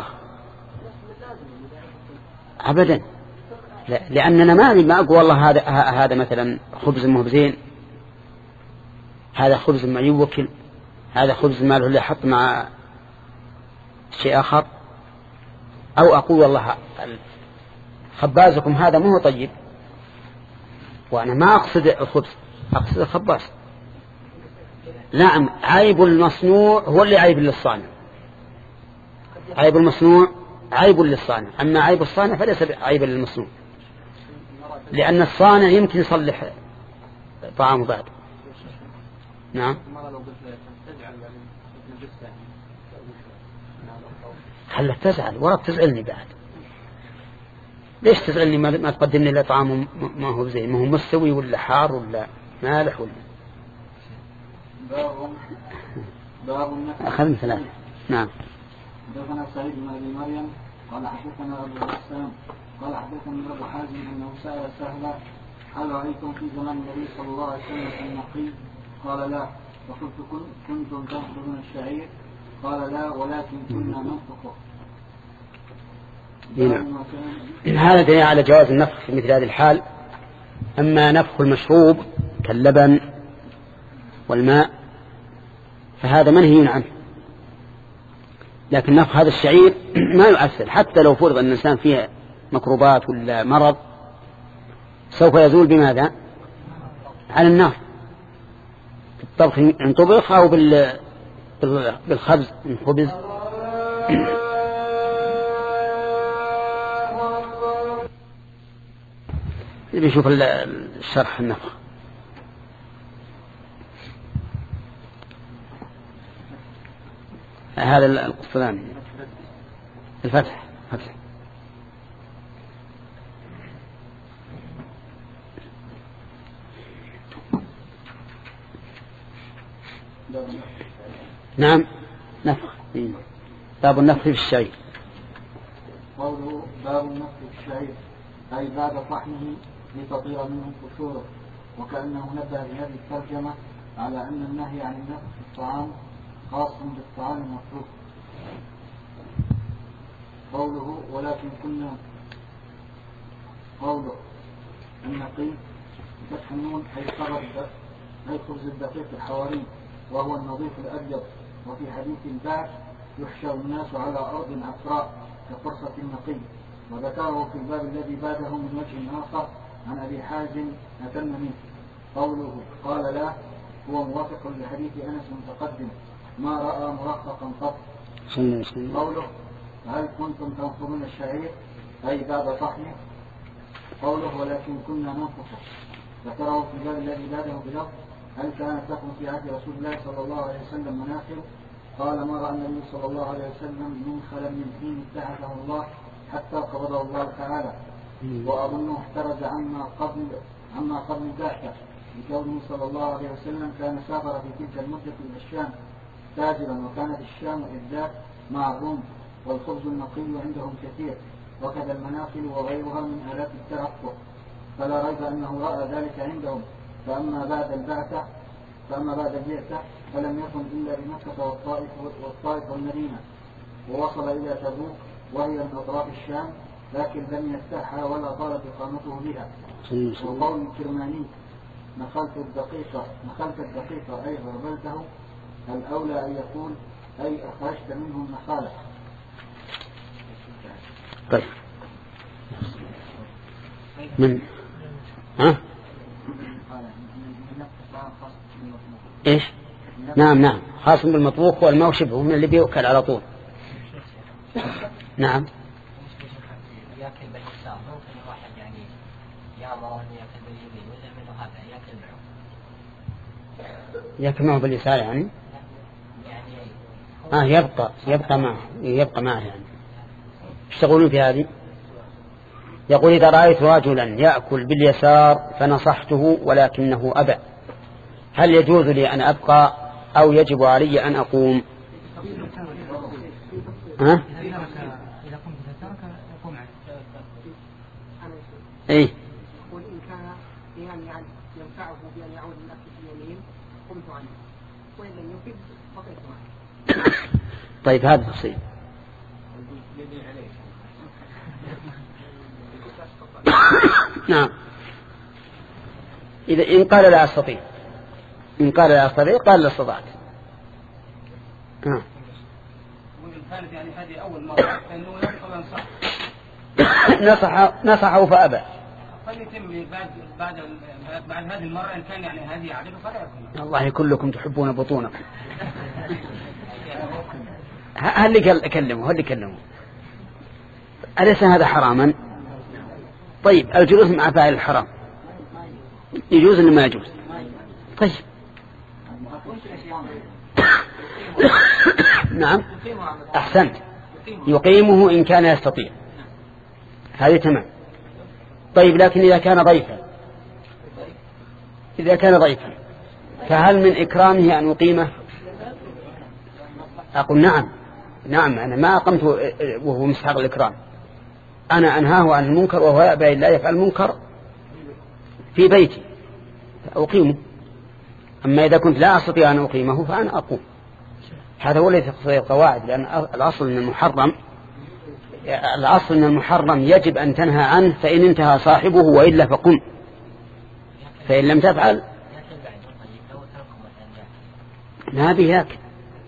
أبدا. لا، لأننا ما ما أقول والله هذا هذا مثلا خبز مهبزين، هذا خبز ما يوكل، هذا خبز ما له اللي حط مع شيء آخر، أو أقول والله خبازكم هذا مو طيب، وأنا ما أقصد الخبز أقصد الخباز. نعم، عيب المصنوع هو اللي عيب للصانع، عيب المصنوع عيب للصانع، أما عيب الصانع فليس عيب للمصنوع، لأن الصانع يمكن يصلح طعامه بعد. نعم. هلا تزعل ورا تزعلني بعد، ليش تزعلني ما تقدم لي طعام ما هو زين، ما هو مستوي ولا حار ولا مالح ولا. باب باب أخذنا ثلاثة. نعم. حدثنا سعيد بن أبي مريم قال حدثنا أبو الإسلام قال حدثني أبو حازم أنه سأل سهلا هل رأيتم في زمن النبي صلى الله عليه وسلم النقي؟ قال لا. فقلت كنتم تأخذون الشعير؟ قال لا، ولكن كنا ننفخه. هذا دليل على جواز النفخ في مثل هذه الحال. أما نفخ المشروب كاللبن والماء فهذا منهي عنه، لكن نفخ هذا الشعير ما يؤثر، حتى لو فرض أن الإنسان فيه مكروبات ولا مرض سوف يزول بماذا؟ على النار، بالطبخ إن طبخ أو بالخبز من خبز. بنشوف الشرح النفخ. هذا القسطلاني الفتح فتح. نعم، نفخ. باب النفخ في الشعير. قوله باب النفخ في الشعير أي بعد طحنه لتطير منه قشوره، وكأنه نبه بهذه الترجمة على أن النهي عن النفخ في الطعام خاص بالطعام المتروك. قوله ولكن كنا قوله النقي فتح النون أي خبز الدقيق الحواري وهو النظيف الأبيض. وفي حديث البعث يحشر الناس على أرض عفراء كقرصة النقي. وذكره في الباب الذي بعده من وجه آخر عن أبي حازم أتم منه. قوله قال لا هو موافق لحديث أنس متقدم ما رأى مرققا قط. قوله هل كنتم تنفرون الشعير أي بعد طحنه. قوله ولكن كنا ننفخه ذكره في الباب الذي بعده بلفظ هل كانت لكم في عهد رسول الله صلى الله عليه وسلم مناخر. قال ما رأى النبي صلى الله عليه وسلم من خلل من حين ابتعثه الله حتى قبضه الله تعالى. وأظنه احترز عما قبل عما قبل البعثة لكونه صلى الله عليه وسلم كان سافر في تلك المدة إلى الشام تاجرا وكانت الشام إذ ذاك مع الروم والخبز النقي عندهم كثير وكذا المناخل وغيرها من آلات الترقب فلا ريب أنه رأى ذلك عندهم. فأما بعد البعثة فأما بعد البعثة فلم يكن إلا بمكة والطائف والطائف والمدينة ووصل إلى تبوك وهي من أطراف الشام لكن لم يفتحها ولا طالت إقامته بها. وقول الكرماني نخلت الدقيقة نخلت الدقيقة أي غربلته الأولى أن يقول أي أخرجت منه النخالة. طيب من ها ايش نعم نعم خاص بالمطبوخ والماء شبهه من اللي بيؤكل على طول. نعم ياكل باليسار ممكن الواحد يعني يامره انه ياكل باليمين وإذا منه هذا ياكل معه ياكل معه باليسار يعني يعني اه يبقى يبقى معه يبقى معه يعني يشتغلون في هذه. يقول إذا رأيت رجلا يأكل باليسار فنصحته ولكنه أبى هل يجوز لي أن أبقى أو يجب علي أن أقوم؟ ها؟ إيه؟ يقول إن كان يعني ينفعه بأن يعود الأكل في اليمين قمت عنه وإن لم يفد بقيت معه. طيب هذا تصيب. نعم إذا إن قال لا أستطيع إن قال لا أستطيع قال لا استطعت. وإن كانت يعني هذه أول مرة فإنه يبقى ينصح نصح نصحه فأبى فليتم بعد بعد بعد هذه المرة إن كان يعني هذه عادته فلا يكون. الله كلكم تحبون بطونكم. هل اللي كلمه هل اللي كلمه أليس هذا حراما؟ طيب الجلوس مع فاعل الحرام يجوز ولا ما يجوز؟ طيب نعم أحسنت يقيمه إن كان يستطيع هذه تمام. طيب لكن إذا كان ضيفا إذا كان ضيفا فهل من إكرامه أن يقيمه؟ أقول نعم نعم أنا ما أقمت وهو مستحق الإكرام أنا أنهاه عن المنكر وهو يأبى إلا يفعل المنكر في بيتي أقيمه. أما إذا كنت لا أستطيع أن أقيمه فأنا أقوم. هذا هو الذي يقتضي القواعد لأن الأصل من المحرم الأصل من المحرم يجب أن تنهى عنه فإن انتهى صاحبه وإلا فقم فإن لم تفعل ما بياك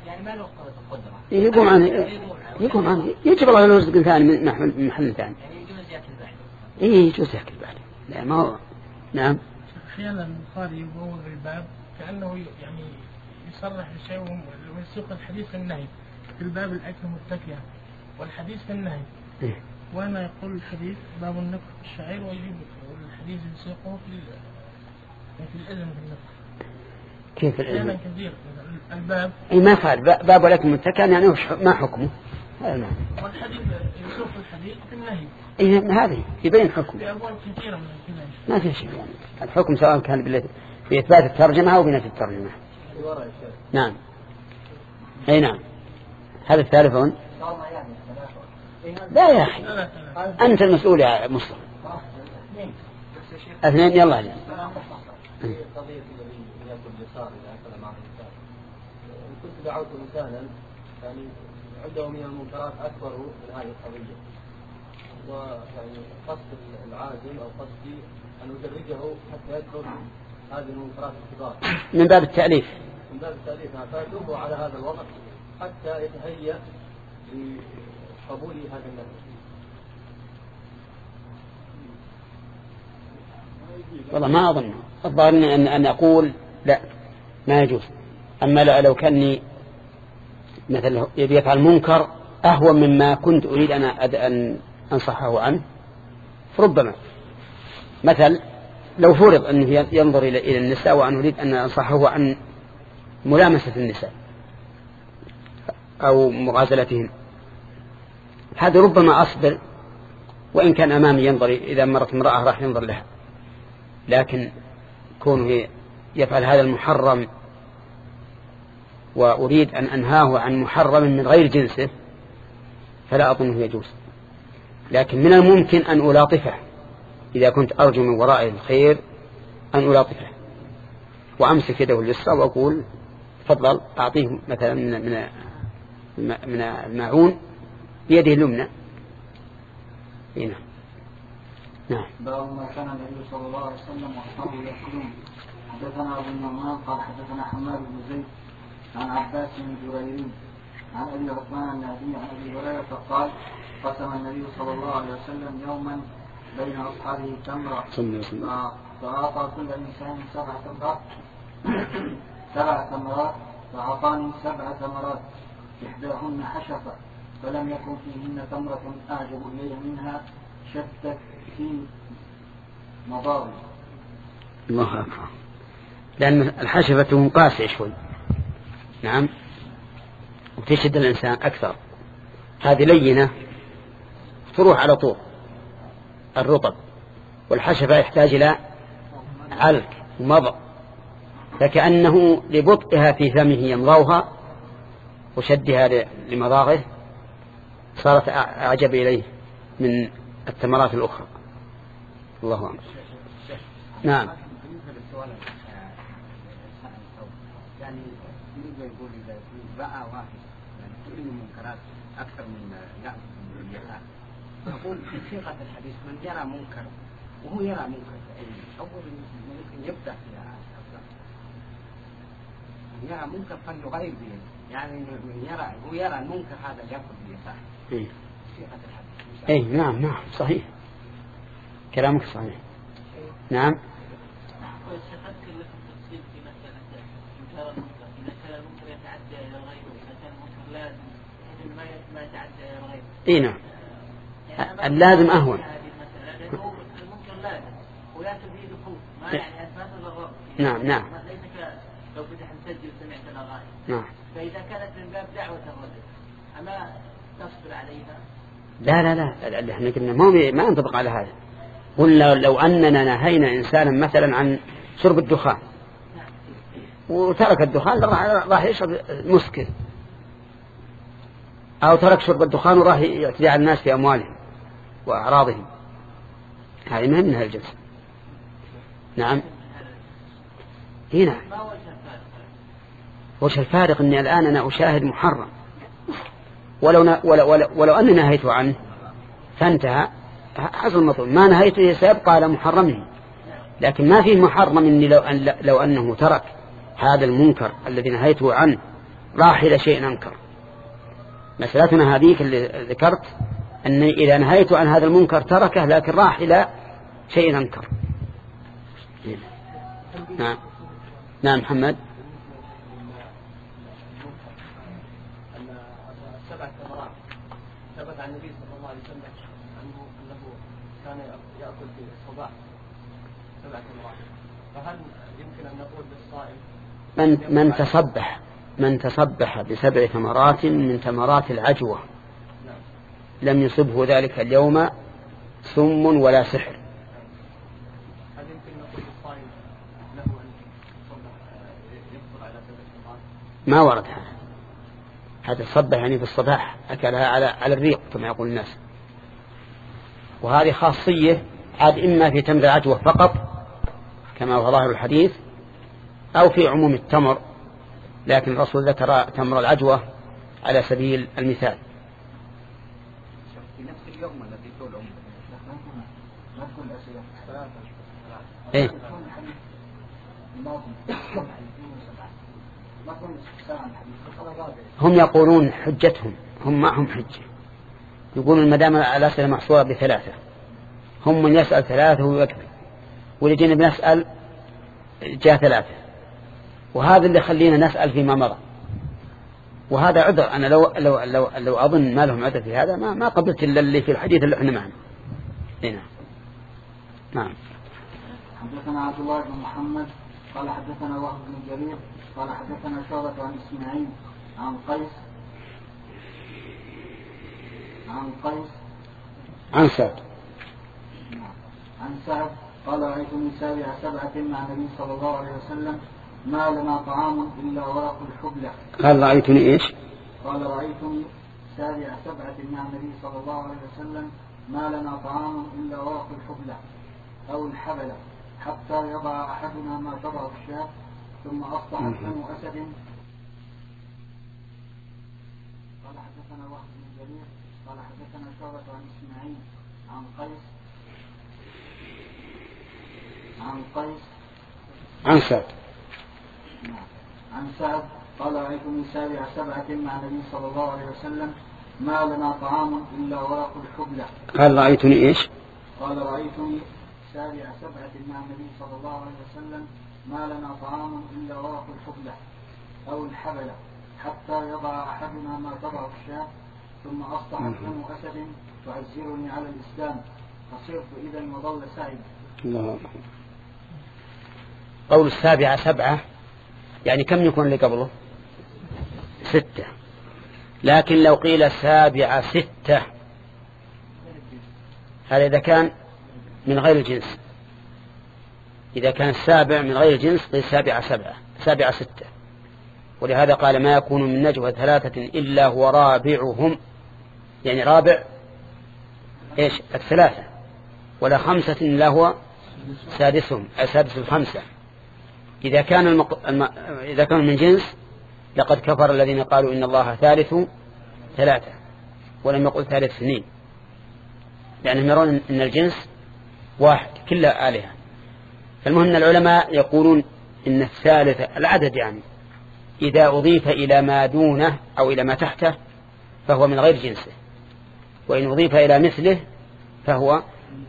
يقوم عنه يقوم عنه يجب الله له رزق ثاني من محل ثاني إيه يجوز يأكل بعد لا ما هو نعم. أحيانا البخاري يبوب الباب كأنه يعني يصرح بشيء ويسوق الحديث في النهي في الباب الأكل متكئا والحديث في النهي إيه؟ وأنا يقول الحديث باب النفخ في الشعير ويجيب الحديث يسوقه في في الإذن في النفخ كيف الإذن؟ أحيانا كثير الباب أي ما قال باب الأكل متكئا يعني ما حكمه هذا نعم. والحديث يسوق الحديث في النهي إيه هذه يبين حكم بأبواب كثيرة من كذا ما في شيء يعني الحكم سواء كان بإثبات الترجمة أو بنفي الترجمة. نعم أي نعم. هذا الثالثون لا يا أخي أنت المسؤول يا مصطفى. اثنين يلا عليك. اليسار إذا أكل مع اليسار. كنت دعوت إنسانا يعني عنده من المنكرات أكبر من هذه القضية، ويعني قصد العازم أو قصدي أن أدرجه حتى يدخل هذه المنكرات الكبار من باب التأليف من باب التأليف فأدوه على هذا الوضع حتى يتهيأ لقبول هذا النهي. والله ما أظن الظاهر أن أن أقول لا ما يجوز. أما لو كاني مثلا يبي يفعل منكر أهون مما كنت أريد أن أن أنصحه عنه، فربما مثل لو فرض أنه ينظر إلى النساء وأن أريد أن أنصحه عن ملامسة النساء أو مغازلتهم، هذا ربما أصبر وإن كان أمامي ينظر، إذا مرت امرأة راح ينظر لها، لكن كونه يفعل هذا المحرم وأريد أن أنهاه عن محرم من غير جنسه فلا أظنه يجوز. لكن من الممكن أن ألاطفه إذا كنت أرجو من وراء الخير أن ألاطفه وأمسك يده اليسرى وأقول تفضل أعطيه مثلا من من من الماعون بيده اليمنى. هنا نعم. باب ما كان النبي صلى الله عليه وسلم واصحابه يأكلون. حدثنا أبو النعمان قال حدثنا حماد بن زيد عن عباس بن جرير عن أبي عثمان النهدي عن أبي هريرة قال قسم النبي صلى الله عليه وسلم يوما بين أصحابه تمرة فأعطى كل إنسان سبع تمرات سبع تمرات فأعطاني سبع تمرات إحداهن حشفة فلم يكن فيهن تمرة أعجب إلي منها شتت في مضارب. الله أكبر. لأن الحشفة قاسية شوي نعم وتشد الإنسان أكثر، هذه لينة تروح على طول الرطب، والحشفة يحتاج إلى علك ومضغ، فكأنه لبطئها في فمه يمضغها وشدها لمضاغه صارت أعجب إليه من الثمرات الأخرى. الله أعلم. نعم. يعني يقول إذا رأى واحد يعني كل المنكرات أكثر من يأكل من اليسار، نقول في صيغة الحديث من يرى منكر وهو يرى منكر أول ممكن يبدأ في أفضل من يرى منكر فليغير بيده، يعني من يرى هو يرى المنكر هذا يأكل باليسار. إيه. صيغة الحديث. إيه نعم نعم صحيح كلامك صحيح. نعم. اي نعم اللازم اهون. المنكر لازم ولا تبيه دخول ما يعني اساس الغرض. نعم نعم. ليس لو فتح مسجل سمعت الاغاني. نعم. فاذا كانت من باب دعوه الرجل اما تصبر عليها؟ لا لا لا احنا قلنا ما ما ينطبق على هذا. قلنا لو اننا نهينا انسانا مثلا عن شرب الدخان وترك الدخان راح يشرب مسكر، أو ترك شرب الدخان وراح يعتدي على الناس في أموالهم وأعراضهم، هذه ما من هالجنس. نعم. هنا وش الفارق أني الآن أنا أشاهد محرم ولو, ن... ولو, ولو, ولو أني نهيته عنه فانتهى حصل مطلوب، ما نهيته سيبقى على محرمه، لكن ما فيه محرم أني لو, أن... لو أنه ترك هذا المنكر الذي نهيته عنه راح إلى شيء أنكر. مسألتنا هذيك اللي ذكرت أن إذا نهيت عن هذا المنكر تركه لكن راح إلى شيء أنكر. نعم نعم محمد. السبع ثمرات ثبت عن النبي صلى الله عليه وسلم أنه أنه كان يأكل في الصباح سبع ثمرات، فهل يمكن أن نقول للصائم من من تصبح من تصبح بسبع ثمرات من ثمرات العجوة لم يصبه ذلك اليوم سم ولا سحر؟ هل يمكن نقول للصائم له أن يفطر على سبع ثمرات؟ ما ورد هذا. هذا الصبح يعني في الصباح أكلها على على الريق كما يقول الناس، وهذه خاصية عاد إما في تمر العجوة فقط كما هو ظاهر الحديث، أو في عموم التمر، لكن الرسول ذكر تمر العجوة على سبيل المثال. في نفس اليوم الذي طول عمره ما تكون الأسئلة إيه؟ هم يقولون حجتهم، هم معهم حجة، يقولون ما دام الأسئلة محصورة بثلاثة، هم من يسأل ثلاثة ويكفي، ولجينا بنسأل جاء ثلاثة، وهذا اللي خلينا نسأل فيما مضى، وهذا عذر. أنا لو لو لو, لو أظن ما لهم عذر في هذا ما ما قبلت إلا اللي في الحديث اللي احنا معنا. هنا نعم. حدثنا عبد الله بن محمد قال حدثنا وهب بن جرير قال حدثنا شعبة عن إسماعيل عن قيس عن قيس عن سعد عن سعد قال رأيتني سابع سبعة مع النبي صلى الله عليه وسلم ما لنا طعام إلا ورق الحبلة. قال رأيتني إيش؟ قال رأيتني سابع سبعة مع النبي صلى الله عليه وسلم ما لنا طعام إلا ورق الحبلة أو الحبلة حتى يضع أحدنا ما تضع الشاة ثم أصبح بنو أسد. قال حدثنا وهب بن جرير قال حدثنا شعبة عن إسماعيل عن قيس عن قيس عن سعد عن سعد قال رأيتني سابع سبعة مع النبي صلى الله عليه وسلم ما لنا طعام إلا ورق الحبلة. قال رأيتني إيش؟ قال رأيتني سابع سبعة مع النبي صلى الله عليه وسلم ما لنا طعام إلا ورق الحبلة أو الحبلة حتى يضع أحدنا ما تضع الشاة ثم أصبح بنو أسد تعزرني على الإسلام فصرت إذا وضل سعيد. الله. قول السابعة سبعة يعني كم يكون اللي قبله؟ ستة. لكن لو قيل سابعة ستة هذا إذا كان من غير الجنس، إذا كان السابع من غير الجنس قيل سابعة سبعة سابعة ستة. ولهذا قال ما يكون من نجوى ثلاثة إلا هو رابعهم، يعني رابع إيش الثلاثة، ولا خمسة إلا هو سادسهم أي سادس الخمسة. إذا كان المق... الم... إذا كان من جنس لقد كفر الذين قالوا إن الله ثالث ثلاثة ولم يقل ثالث اثنين، لأنهم يرون إن الجنس واحد كلها آلهة. فالمهم أن العلماء يقولون إن الثالث العدد يعني إذا أضيف إلى ما دونه أو إلى ما تحته فهو من غير جنسه، وإن أضيف إلى مثله فهو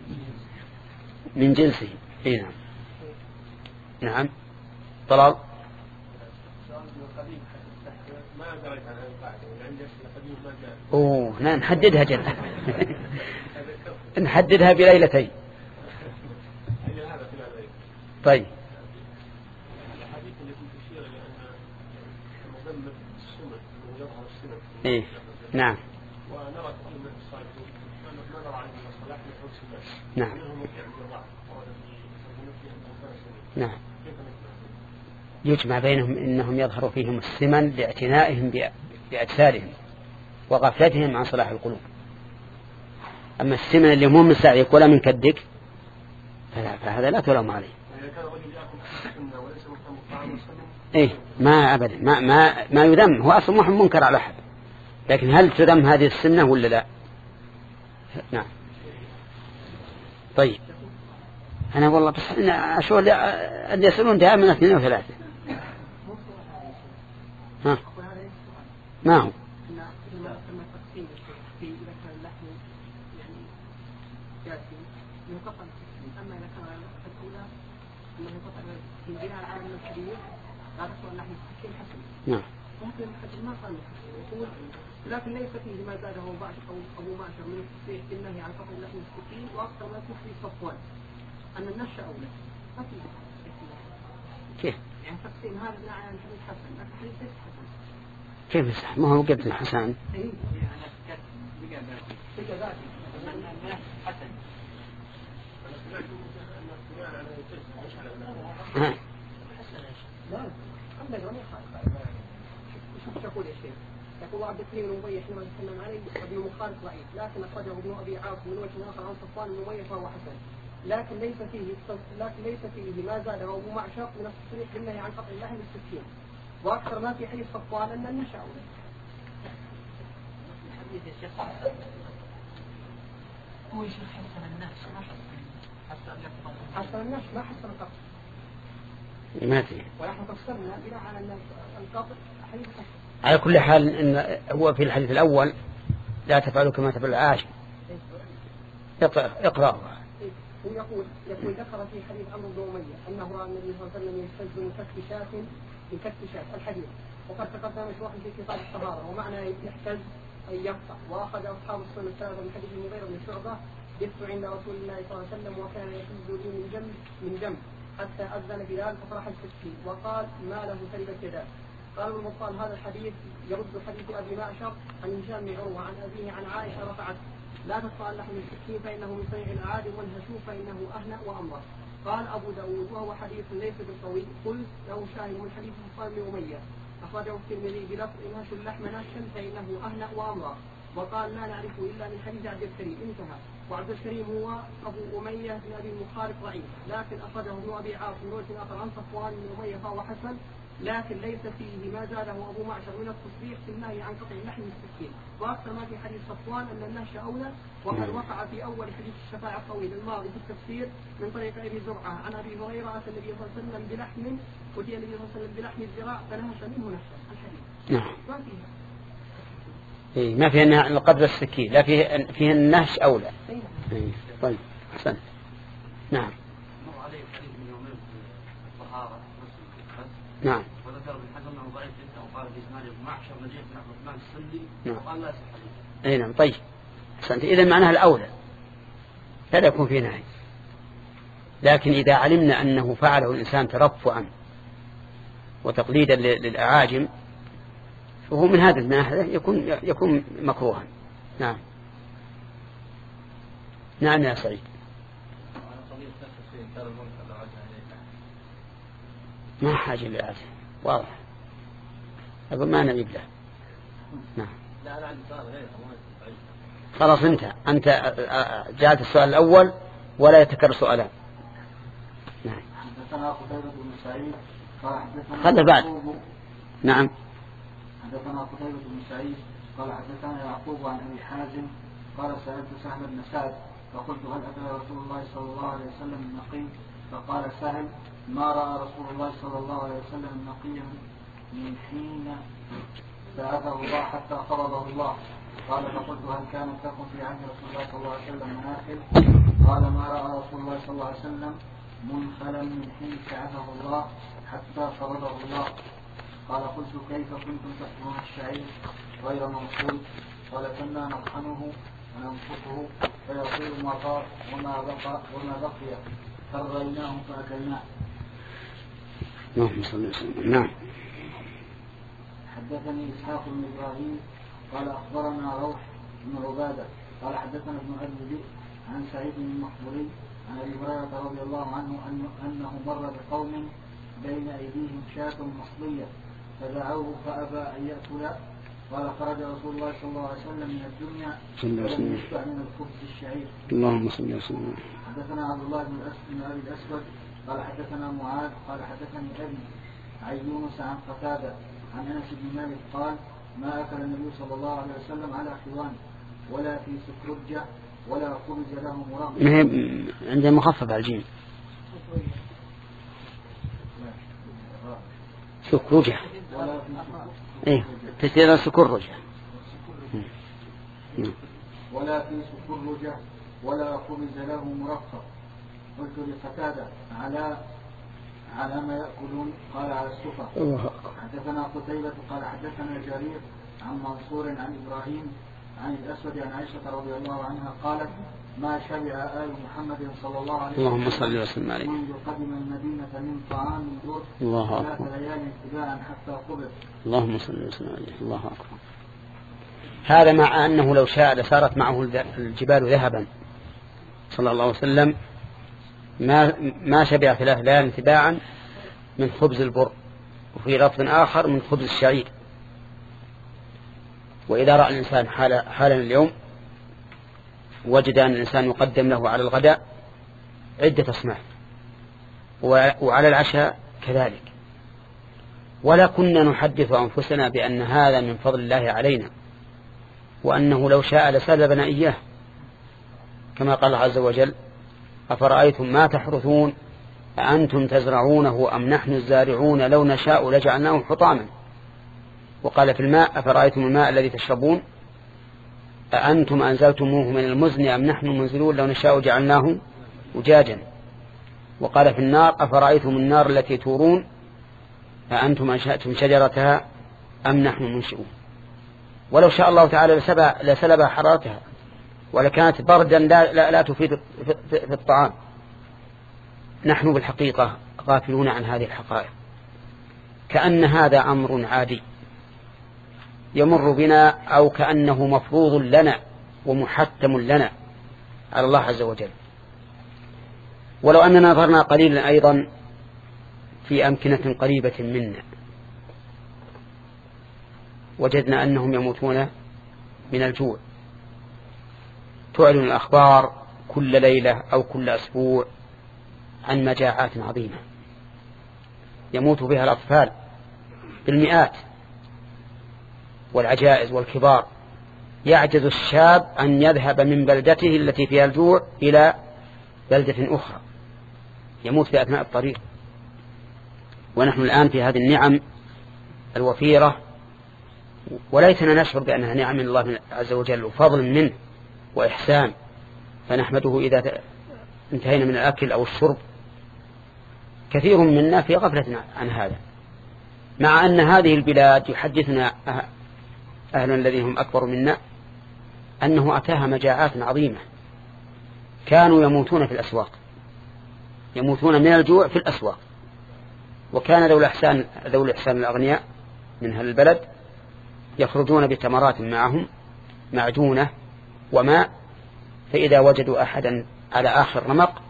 من جنسه. إيه نعم. نعم طلال. أوه نحددها جل نحددها بليلتين. طيب إيه نعم نعم نعم يجمع بينهم إنهم يظهر فيهم السمن لاعتنائهم بأجسادهم وغفلتهم عن صلاح القلوب. أما السمن اللي مو من سعيك ولا من كدك فلا، فهذا لا تلوم عليه. إيه ما أبدا ما ما ما يذم، هو أصلا منكر على أحد، لكن هل تذم هذه السنة ولا لا؟ نعم. طيب أنا والله بس أنا أشوف اللي يسألون دائما اثنين وثلاثة. ها ما هو نعم. لكن ليس فيه ما زاده بعد أبو معشر من التصريح بالنهي عن فقد لحم السكين، وأكثر ما في صفوان أن النش أولى. ما في كيف؟ يعني تقسيم هذا بناء على الحديث حسن، لكن الحديث ليس حسن. كيف صح؟ ما هو قبل الحسن. إيه يعني بقى ذاتي حسن. ها. لا أبدا ما شوف يقول يا شيخ، يقول عبد الكريم بن أبي حينما تكلم عليه ابن مخالف ضعيف، لكن أخرجه ابن أبي عاصم من وجه آخر عن صفوان بن أمية فهو حسن. لكن ليس فيه لكن ليس فيه ما زاده أبو معشر من التصريح بالنهي عن قطع اللحم بالسكين. وأكثر ما في حديث صفوان أن النشأ أولى. الحديث يا شيخ هو يشوف حسن الناس ما حسن الناس ما حسن القطع. ما في. ونحن فسرنا بناء على أن القطع حديث حسن. على كل حال إن هو في الحديث الأول لا تفعلوا كما تفعل العاشر. اقرأ. هو يقول يقول ذكر في حديث عمرو بن أمية أنه رأى النبي صلى الله عليه وسلم يستجد من كف شاة من كف شاة الحديث، وقد تقدم مشروحا في كتاب الطهارة ومعنى يحتج أن يقطع. وأخذ أصحاب السنة الثلاثة من حديث المغيرة بن شعبة بث عند رسول الله صلى الله عليه وسلم وكان يحج لي من جنب من جنب حتى أذن بلال فطرح السكين وقال ما له تربت يداه. قال المبطل هذا الحديث يرد حديث أبي معشر عن هشام بن عروة عن أبيه عن عائشة رفعت لا تقطع اللحم السكين فإنه من صنيع العادي والهشوم فإنه أهنأ وأمر. قال أبو داود وهو حديث ليس بالقوي قل له شاهد من حديث صفوان بن أمية أخرجه الترمذي بلفظ إن هش اللحم نشا فإنه أهنأ وأمر. وقال لا نعرفه إلا من حديث عبد الكريم انتهى. وعبد الكريم هو أبو أمية بن أبي المخارق ضعيف لكن أخرجه ابن أبي عاصم من وجه آخر عن صفوان بن أمية فهو حسن لكن ليس فيه ما زاده أبو معشر من التصريح في النهي عن قطع اللحم السكين. وأكثر ما في حديث صفوان أن النهش أولى وقد وقع في أول حديث الشفاعة الطويل الماضي في التفسير من طريق أبي زرعة عن أبي هريرة أتى النبي صلى الله عليه وسلم بلحم أتي النبي صلى الله عليه وسلم بلحم الذراع فنهش منه نهشا الحديث. نعم. ما فيها. إيه ما فيها النهش قبل السكين لا فيه فيه النهش أولى. إيه طيب حسن. نعم. نعم. وذكر ابن حزم انه ضعيف جدا وقال في اسناد ابن معشر نجيح بن عبد الرحمن السندي وقال لا يصح حديثه. اي نعم طيب. احسنت اذا معناها الاولى لا يكون فيه نهي. لكن اذا علمنا انه فعله الانسان ترفعا وتقليدا للاعاجم فهو من هذا الناحيه يكون يكون مكروها. نعم. نعم يا سعيد. ما حاجة للعزم واضح أقول ما نجيب له. نعم. خلاص انت أنت جاءت السؤال الأول ولا يتكرر سؤالان. نعم. خلنا بعد. نعم. حدثنا قتيبة بن سعيد قال حدثنا يعقوب عن أبي حازم قال سألت سهل بن سعد فقلت هل أتى رسول الله صلى الله عليه وسلم النقي فقال سهل ما رأى رسول الله صلى الله عليه وسلم نقيا من حين بعثه الله حتى قبضه الله. قال فقلت هل كانت لكم في عهد رسول الله صلى الله عليه وسلم مناخل قال ما رأى رسول الله صلى الله عليه وسلم منخلا من حين بعثه الله حتى قبضه الله. قال قلت كيف كنتم تحكمون الشعير غير منقول قال كنا نطحنه وننفخه فيصير ما طار وما بقى وما بقي فريناه فأكلناه. اللهم صل وسلم. نعم. حدثني إسحاق بن إبراهيم قال أخبرنا روح بن عبادة قال حدثنا ابن أبي ذئب عن سعيد بن المقبوري عن أبي هريرة رضي الله عنه أنه مر بقوم بين أيديهم شاة مصلية فدعوه فأبى أن يأكل قال خرج رسول الله صلى الله عليه وسلم من الدنيا ولم يشبع من الخبز الشعير. اللهم صل وسلم. حدثنا عبد الله بن أبي الأسود قال حدثنا معاذ قال حدثني أبي عن يونس عن قتادة عن أنس بن مالك قال ما أكل النبي صلى الله عليه وسلم على حيوان ولا في سكرجة ولا خبز له مرام. عندما مخفف على الجيم سكرجة ايه تسير سكرجة ولا في سكرجة ولا خبز له مرقق. قلت لقتادة على على ما يأكلون قال على السفر. حدثنا قتيبة قال حدثنا جرير عن منصور عن إبراهيم عن الأسود عن عائشة رضي الله عنها قالت ما شبع آل محمد صلى الله عليه وسلم اللهم صل وسلم عليه منذ قدم المدينة من طعام دور ثلاث ليال اتباعا حتى قبض. اللهم صل وسلم عليه. الله أكبر. هذا مع أنه لو شاء لصارت معه الجبال ذهبا صلى الله عليه وسلم ما ما شبع ثلاث ليال تباعا من خبز البر وفي لفظ آخر من خبز الشعير. وإذا رأى الإنسان حالا اليوم وجد أن الإنسان يقدم له على الغداء عدة أصناف، وعلى العشاء كذلك. ولا كنا نحدث أنفسنا بأن هذا من فضل الله علينا، وأنه لو شاء لسلبنا إياه، كما قال عز وجل: أفرأيتم ما تحرثون أأنتم تزرعونه أم نحن الزارعون لو نشاء لجعلناه حطاما. وقال في الماء: أفرأيتم الماء الذي تشربون أأنتم أنزلتموه من المزن أم نحن المنزلون لو نشاء جعلناه أجاجا. وقال في النار: أفرأيتم النار التي تورون أأنتم أنشأتم شجرتها أم نحن المنشئون. ولو شاء الله تعالى لسلب حرارتها ولكانت بردا لا, لا, لا تفيد في الطعام. نحن بالحقيقة غافلون عن هذه الحقائق، كأن هذا أمر عادي يمر بنا، أو كأنه مفروض لنا ومحتم لنا على الله عز وجل. ولو أننا نظرنا قليلا أيضا في أمكنة قريبة منا وجدنا أنهم يموتون من الجوع. تعلن الأخبار كل ليلة أو كل أسبوع عن مجاعات عظيمة يموت بها الأطفال بالمئات والعجائز والكبار. يعجز الشاب أن يذهب من بلدته التي فيها الجوع إلى بلدة أخرى، يموت في أثناء الطريق. ونحن الآن في هذه النعم الوفيرة وليسنا نشعر بأنها نعم من الله عز وجل وفضل منه وإحسان، فنحمده إذا انتهينا من الأكل أو الشرب. كثير منا في غفلة عن هذا، مع أن هذه البلاد يحدثنا أهل الذين هم أكبر منا أنه أتاها مجاعات عظيمة، كانوا يموتون في الأسواق، يموتون من الجوع في الأسواق. وكان ذو الإحسان ذو الإحسان الأغنياء من هذا البلد يخرجون بتمرات معهم معجونة وماء، فإذا وجدوا أحدا على آخر رمق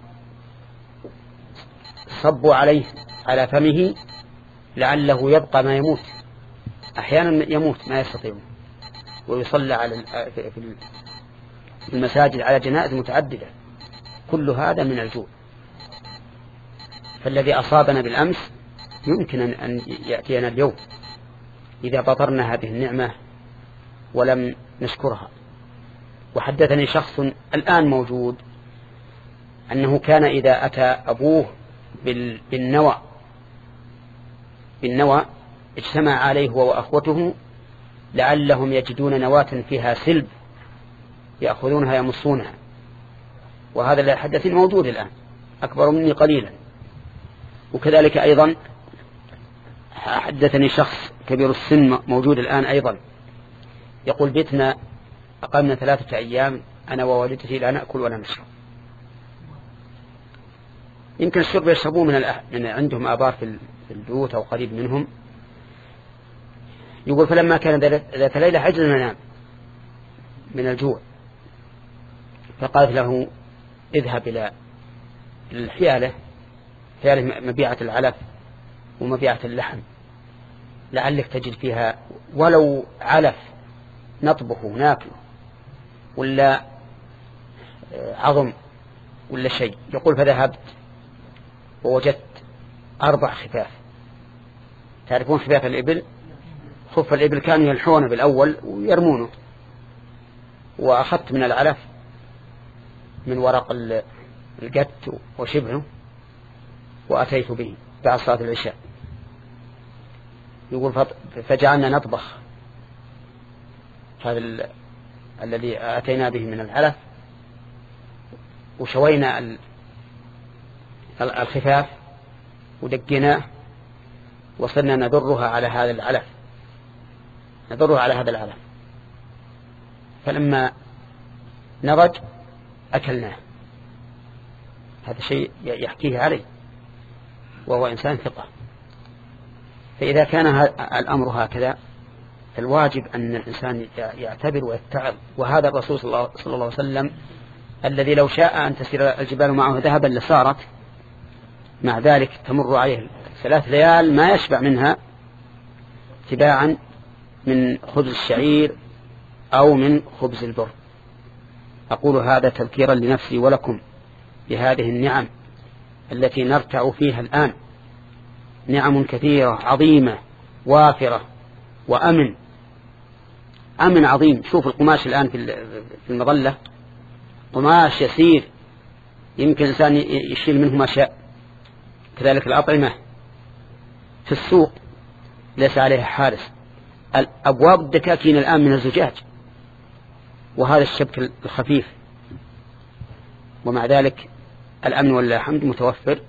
صبوا عليه على فمه لعله يبقى ما يموت. أحيانا يموت ما يستطيعون، ويصلى على في المساجد على جنائز متعددة. كل هذا من الجوع. فالذي أصابنا بالأمس يمكن أن يأتينا اليوم إذا بطرنا هذه النعمة ولم نشكرها. وحدثني شخص الآن موجود أنه كان إذا أتى أبوه بالنوى بالنوى اجتمع عليه هو وأخوته لعلهم يجدون نواة فيها سلب يأخذونها يمصونها. وهذا اللي حدثني موجود الآن، أكبر مني قليلا. وكذلك أيضا حدثني شخص كبير السن موجود الآن أيضا يقول: بيتنا أقمنا ثلاثة أيام أنا ووالدتي لا نأكل ولا نشرب. يمكن الشرب يشربوه من, من عندهم آبار في البيوت أو قريب منهم. يقول: فلما كان ذات ليلة عجزنا ننام من الجوع، فقالت له: اذهب إلى الحيالة، حيالة مبيعة العلف ومبيعة اللحم، لعلك تجد فيها ولو علف نطبخه ناكله ولا عظم ولا شيء. يقول: فذهبت ووجدت أربع خفاف. تعرفون خفاف الإبل؟ خف الإبل كانوا يلحونه بالأول ويرمونه. وأخذت من العلف من ورق القت وشبهه وأتيت به بعد صلاة العشاء. يقول: فجعلنا نطبخ هذا الذي أتينا به من العلف، وشوينا الخفاف ودقناه وصلنا نذرها على هذا العلف نذرها على هذا العلف فلما نضج أكلناه. هذا شيء يحكيه عليه وهو إنسان ثقة. فإذا كان الأمر هكذا فالواجب أن الإنسان يعتبر ويتعظ. وهذا الرسول صلى الله عليه وسلم الذي لو شاء أن تسير الجبال معه ذهبا لصارت، مع ذلك تمر عليه ثلاث ليال ما يشبع منها تباعا من خبز الشعير أو من خبز البر. أقول هذا تذكيرا لنفسي ولكم بهذه النعم التي نرتع فيها الآن نعم كثيرة عظيمة وافرة وأمن أمن عظيم. شوف القماش الآن في المظلة قماش يسير يمكن الإنسان يشيل منه ما شاء. كذلك الأطعمة في السوق ليس عليها حارس. أبواب الدكاكين الآن من الزجاج وهذا الشبك الخفيف، ومع ذلك الأمن والله الحمد متوفر.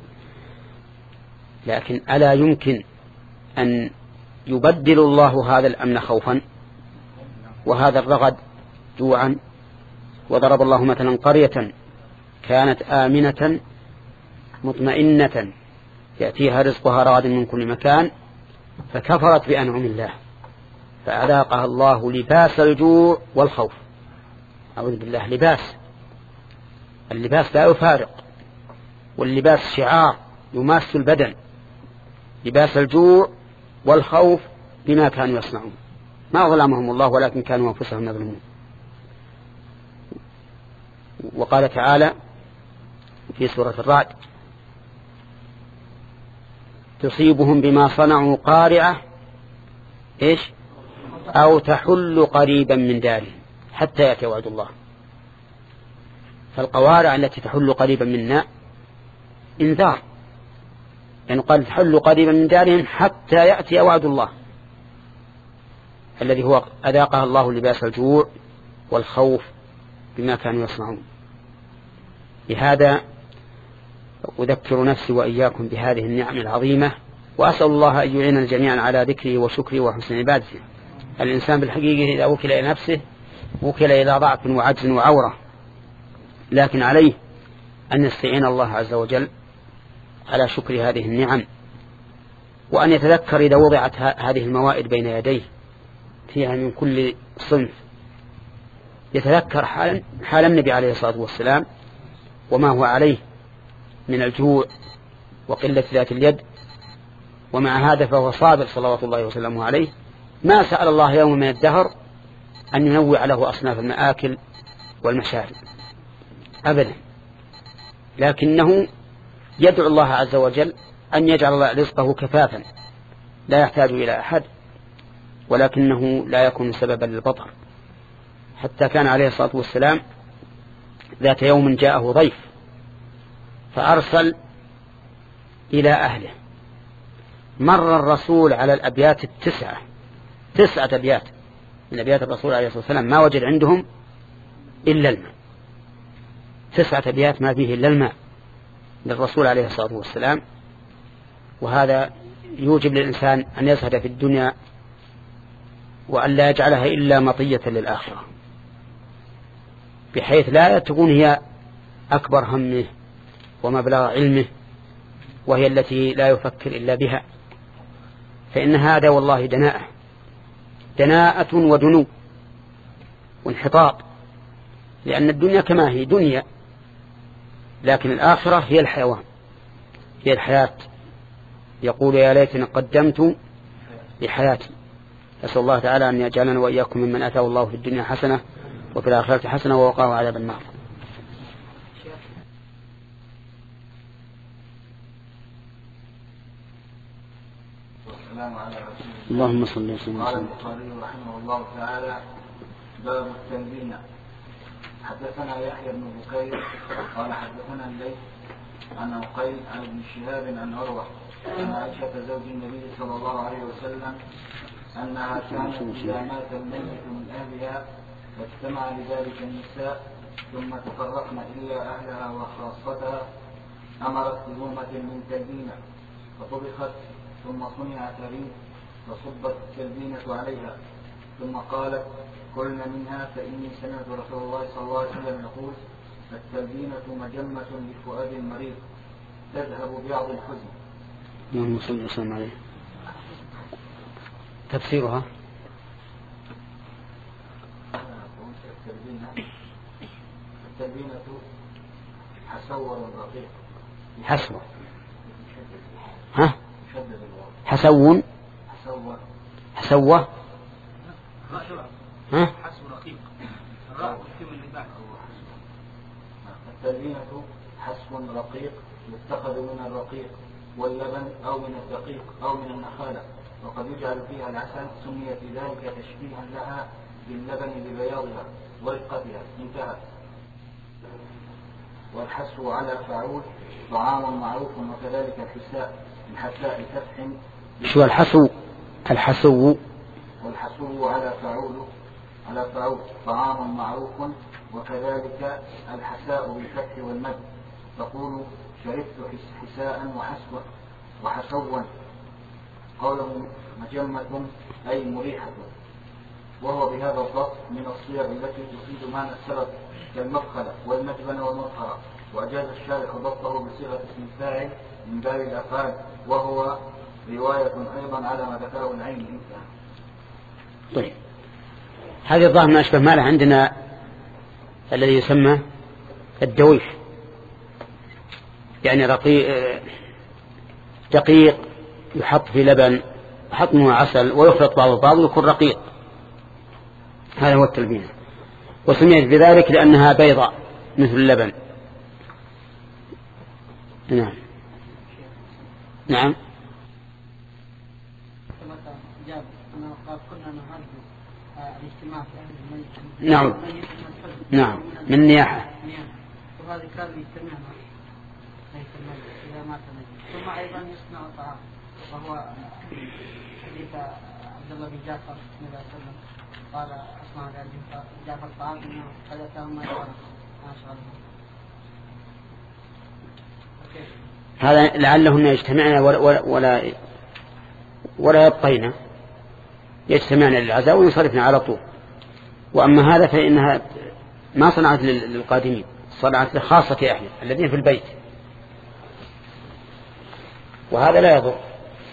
لكن ألا يمكن أن يبدل الله هذا الأمن خوفا وهذا الرغد جوعا؟ وضرب الله مثلا قرية كانت آمنة مطمئنة يأتيها رزقها رغدا من كل مكان فكفرت بأنعم الله فأذاقها الله لباس الجوع والخوف. أعوذ بالله. لباس، اللباس لا يفارق، واللباس شعار يماس البدن. لباس الجوع والخوف بما كانوا يصنعون. ما ظلمهم الله ولكن كانوا أنفسهم يظلمون. وقال تعالى في سورة الرعد تصيبهم بما صنعوا قارعة إيش أو تحل قريبا من دارهم حتى يأتي وعد الله. فالقوارع التي تحل قريبا منا انذار، يعني قال تحل قريبا من دارهم حتى يأتي وعد الله الذي هو أذاقها الله لباس الجوع والخوف بما كانوا يصنعون. لهذا أذكر نفسي وإياكم بهذه النعم العظيمة، وأسأل الله أن يعين الجميع على ذكره وشكره وحسن عبادته. الإنسان بالحقيقة إذا وكل إلى نفسه وكل إلى ضعف وعجز وعورة، لكن عليه أن يستعين الله عز وجل على شكر هذه النعم، وأن يتذكر إذا وضعت هذه الموائد بين يديه فيها من كل صنف، يتذكر حال, حال النبي عليه الصلاة والسلام وما هو عليه من الجوع وقلة ذات اليد، ومع هذا فهو صابر صلوات الله وسلامه عليه. ما سأل الله يوم من الدهر أن ينوع له أصناف المآكل والمشارب أبدا، لكنه يدعو الله عز وجل أن يجعل رزقه كفافا لا يحتاج إلى أحد، ولكنه لا يكون سببا للبطر. حتى كان عليه الصلاة والسلام ذات يوم جاءه ضيف فأرسل إلى أهله. مر الرسول على الأبيات التسعة تسعة أبيات من أبيات الرسول عليه الصلاة والسلام ما وجد عندهم إلا الماء. تسعة أبيات ما فيه إلا الماء للرسول عليه الصلاة والسلام. وهذا يوجب للإنسان أن يزهد في الدنيا وأن لا يجعلها إلا مطية للآخرة، بحيث لا تكون هي أكبر همه ومبلغ علمه وهي التي لا يفكر إلا بها، فإن هذا والله دناءة دناءة ودنو وانحطاط، لأن الدنيا كما هي دنيا، لكن الآخرة هي الحيوان هي الحياة. يقول يا ليتني قدمت لحياتي. أسأل الله تعالى أن يجعلنا وإياكم ممن أتاه الله في الدنيا حسنة وفي الآخرة حسنة ووقاه عذاب النار. اللهم صل وسلم. قال البخاري رحمه الله تعالى باب التنبيه. حدثنا يحيى بن بكير قال حدثنا الليث عن عقيل عن ابن شهاب عن عروة عن عائشة زوج النبي صلى الله عليه وسلم أنها كانت إذا مات الميت من أهلها فاجتمع لذلك النساء ثم تفرقن إلا أهلها وخاصتها أمرت بلومة من تلبينة فطبخت ثم صنع تريد فصبت التلبينة عليها ثم قالت كلنا منها فإني سمعت رسول الله صلى الله عليه وسلم يقول التلبينة مجمة لفؤاد مريض تذهب بعض الحزن. اللهم صل وسلم عليه. تفسيرها التلبينة التلبينة حسور رقيق. حسوة ها حسون حسوة حسوة ها التلبينة حسب رقيق يتخذ من الرقيق واللبن أو من الدقيق أو من النخالة، وقد يجعل فيها العسل، سميت بذلك تشبيها لها باللبن ببياضها ورقتها. انتهى. والحسو على فعول طعام معروف، وكذلك الحساء من حساء فتح. شو الحسو؟ الحسو والحسو على فعول على فعول طعام معروف، وكذلك الحساء بالفتح والمد. تقول شربت حساء وحسوة وحسوا. قوله مجمة أي مريحة، وهو بهذا الضبط من الصيغ التي تفيد معنى السبب كالمفخلة والمجبن والمفخرة، وأجاز الشارح ضبطه بصيغة اسم الفاعل من باب الأفعال، وهو رواية أيضا على ما ذكره العين. طيب، هذه الظاهر ما أشبه ماله عندنا الذي يسمى الدويح، يعني رقيق دقيق يحط في لبن يحط منه عسل ويخلط بعضه بعض ويكون رقيق. هذا هو التلبين، وسميت بذلك لأنها بيضاء مثل اللبن. نعم نعم نعم نعم من نياحة. وهذا كان يجتمعنا ليس الميت إذا مات الميت. ثم أيضا يصنع طعام، وهو حديث عبد الله بن جعفر صلى الله عليه وسلم قال أصنع جعفر طعام إنه قد أتاهم ما يعرف ما شاء الله. هذا لعلهن يجتمعن ولا, ولا, ولا يبقين، يجتمعن للعزاء وينصرفن على طول. وأما هذا فإنها ما صنعت للقادمين، صنعت لخاصة أهله الذين في البيت، وهذا لا يضر.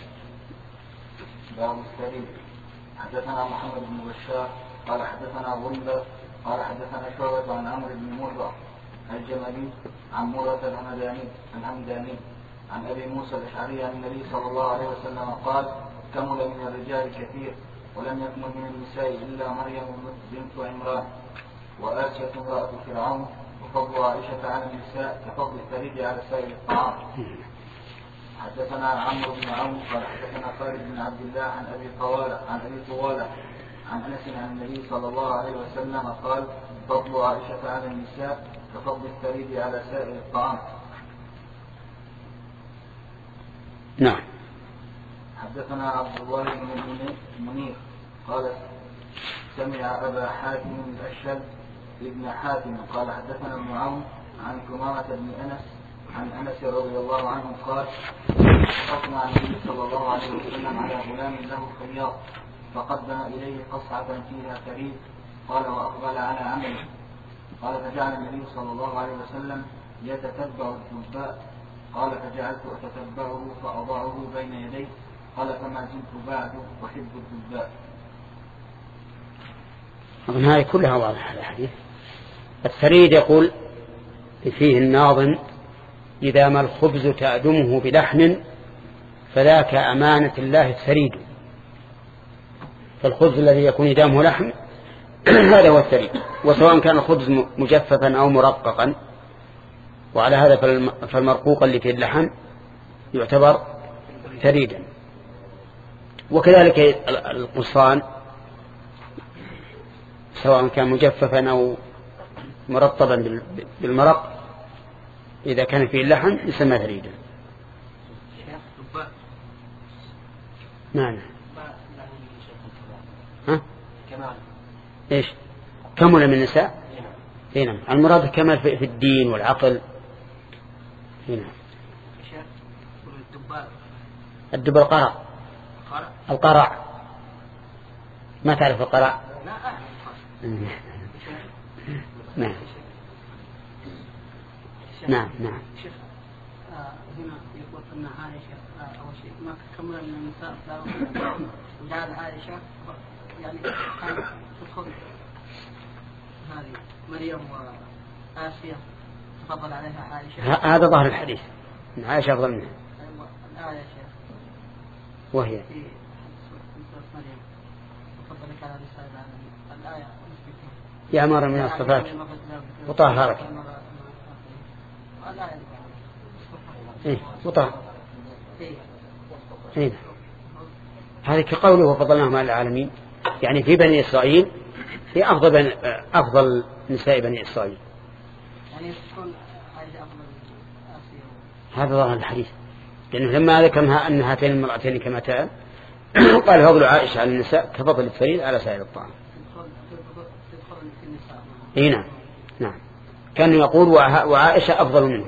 باب السرير. حدثنا محمد بن بشار قال حدثنا غندر قال حدثنا شعبة عن عمرو بن مرة الجملي عن مرة الهمداني الهمداني عن أبي موسى الأشعري عن النبي صلى الله عليه وسلم قال: كمل من الرجال كثير ولم يكمل من النساء إلا مريم بنت عمران وآسية امرأة فرعون، وفضل عائشة على النساء كفضل الثريد على سائر الطعام. حدثنا عمرو بن عون قال حدثنا خالد بن عبد الله عن أبي طوالة عن أبي طوالة عن أنس عن النبي صلى الله عليه وسلم قال: فضل عائشة على النساء كفضل الثريد على سائر الطعام. نعم. حدثنا عبد الله بن منير قال سمع أبا حاتم الأشهل ابن حاتم قال حدثنا ابن عون عن كمامة بن أنس عن أنس رضي الله عنه قال: قسم عن النبي صلى الله عليه وسلم على غلام له خياط فقدم إليه قصعة فيها كريم، قال: وأقبل على عمله. قال: فجعل النبي صلى الله عليه وسلم يتتبع الدباء، قال: فجعلت أتتبعه فأضعه بين يديه، قال: فما زلت بعد أحب الدباء. أظن هذه كلها واضحة الحديث. الثريد يقول فيه الناظم: إذا ما الخبز تأدمه بلحم فذاك أمانة الله الثريد. فالخبز الذي يكون إدامه لحم هذا هو الثريد، وسواء كان الخبز مجففا أو مرققا، وعلى هذا فالمرقوق اللي فيه اللحم يعتبر ثريدا. وكذلك القصان سواء كان مجففا أو مرطبا بالمرق إذا كان فيه اللحم يسمى ثريدا. نعم. ها؟ إيش؟ كمل من النساء؟ هنا المراد كمل في الدين والعقل. هنا الدب القرع. القرع ما تعرف القرع؟ نعم نعم نعم. هنا يقول أن عائشة أول شيء ما كمل من النساء وجعل عائشة يعني كانت تدخل هذه مريم وآسيا تفضل عليها عائشة. هذا ظاهر الحديث إن عائشة أفضل منها. الآية شيخ وهي في سورة مريم تفضلك على نساء العالمين. الآية يا أمر من الصفات وطهرك. الآية إيه مطهر. إيه هذه كقوله وفضلناهم على العالمين، يعني في بني إسرائيل هي أفضل بني أفضل نساء بني إسرائيل. يعني تكون عائشة أفضل آسيا. هذا ظاهر الحديث، لأنه لما ذكرها أن هاتين المرأتين كمتان قال فضل عائشة على النساء كفضل الفريد على سائر الطعام. اي نعم نعم، كان يقول وعائشة أفضل منه.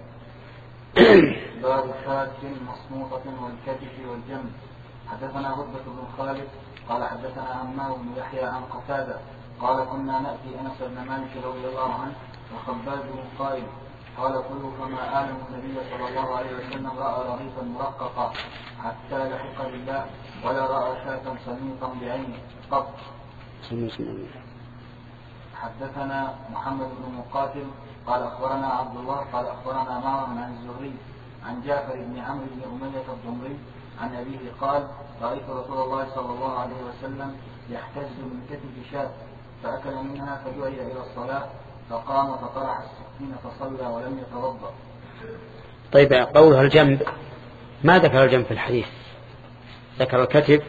باب الشاة مصموطة والكتف والجنب. حدثنا هدبة بن خالد قال حدثنا عمار بن يحيى عن قتادة قال كنا نأتي أنس بن مالك رضي الله عنه وخباب بن قائل قال كلوا فما آلم النبي صلى الله عليه وسلم رأى رغيفا مرققا حتى لحق بالله ولا رأى شاة سميطا بعينه قط. حدثنا محمد بن مقاتل قال أخبرنا عبد الله قال أخبرنا معمر عن الزهري عن جعفر بن عمرو بن أمية الضمري عن أبيه قال رأيت رسول الله صلى الله عليه وسلم يحتز من كتف شاة فأكل منها فدعي إلى الصلاة فقام فطرح السكين فصلى ولم يتوضأ. طيب قولها الجنب ما ذكر الجنب في الحديث، ذكر الكتف،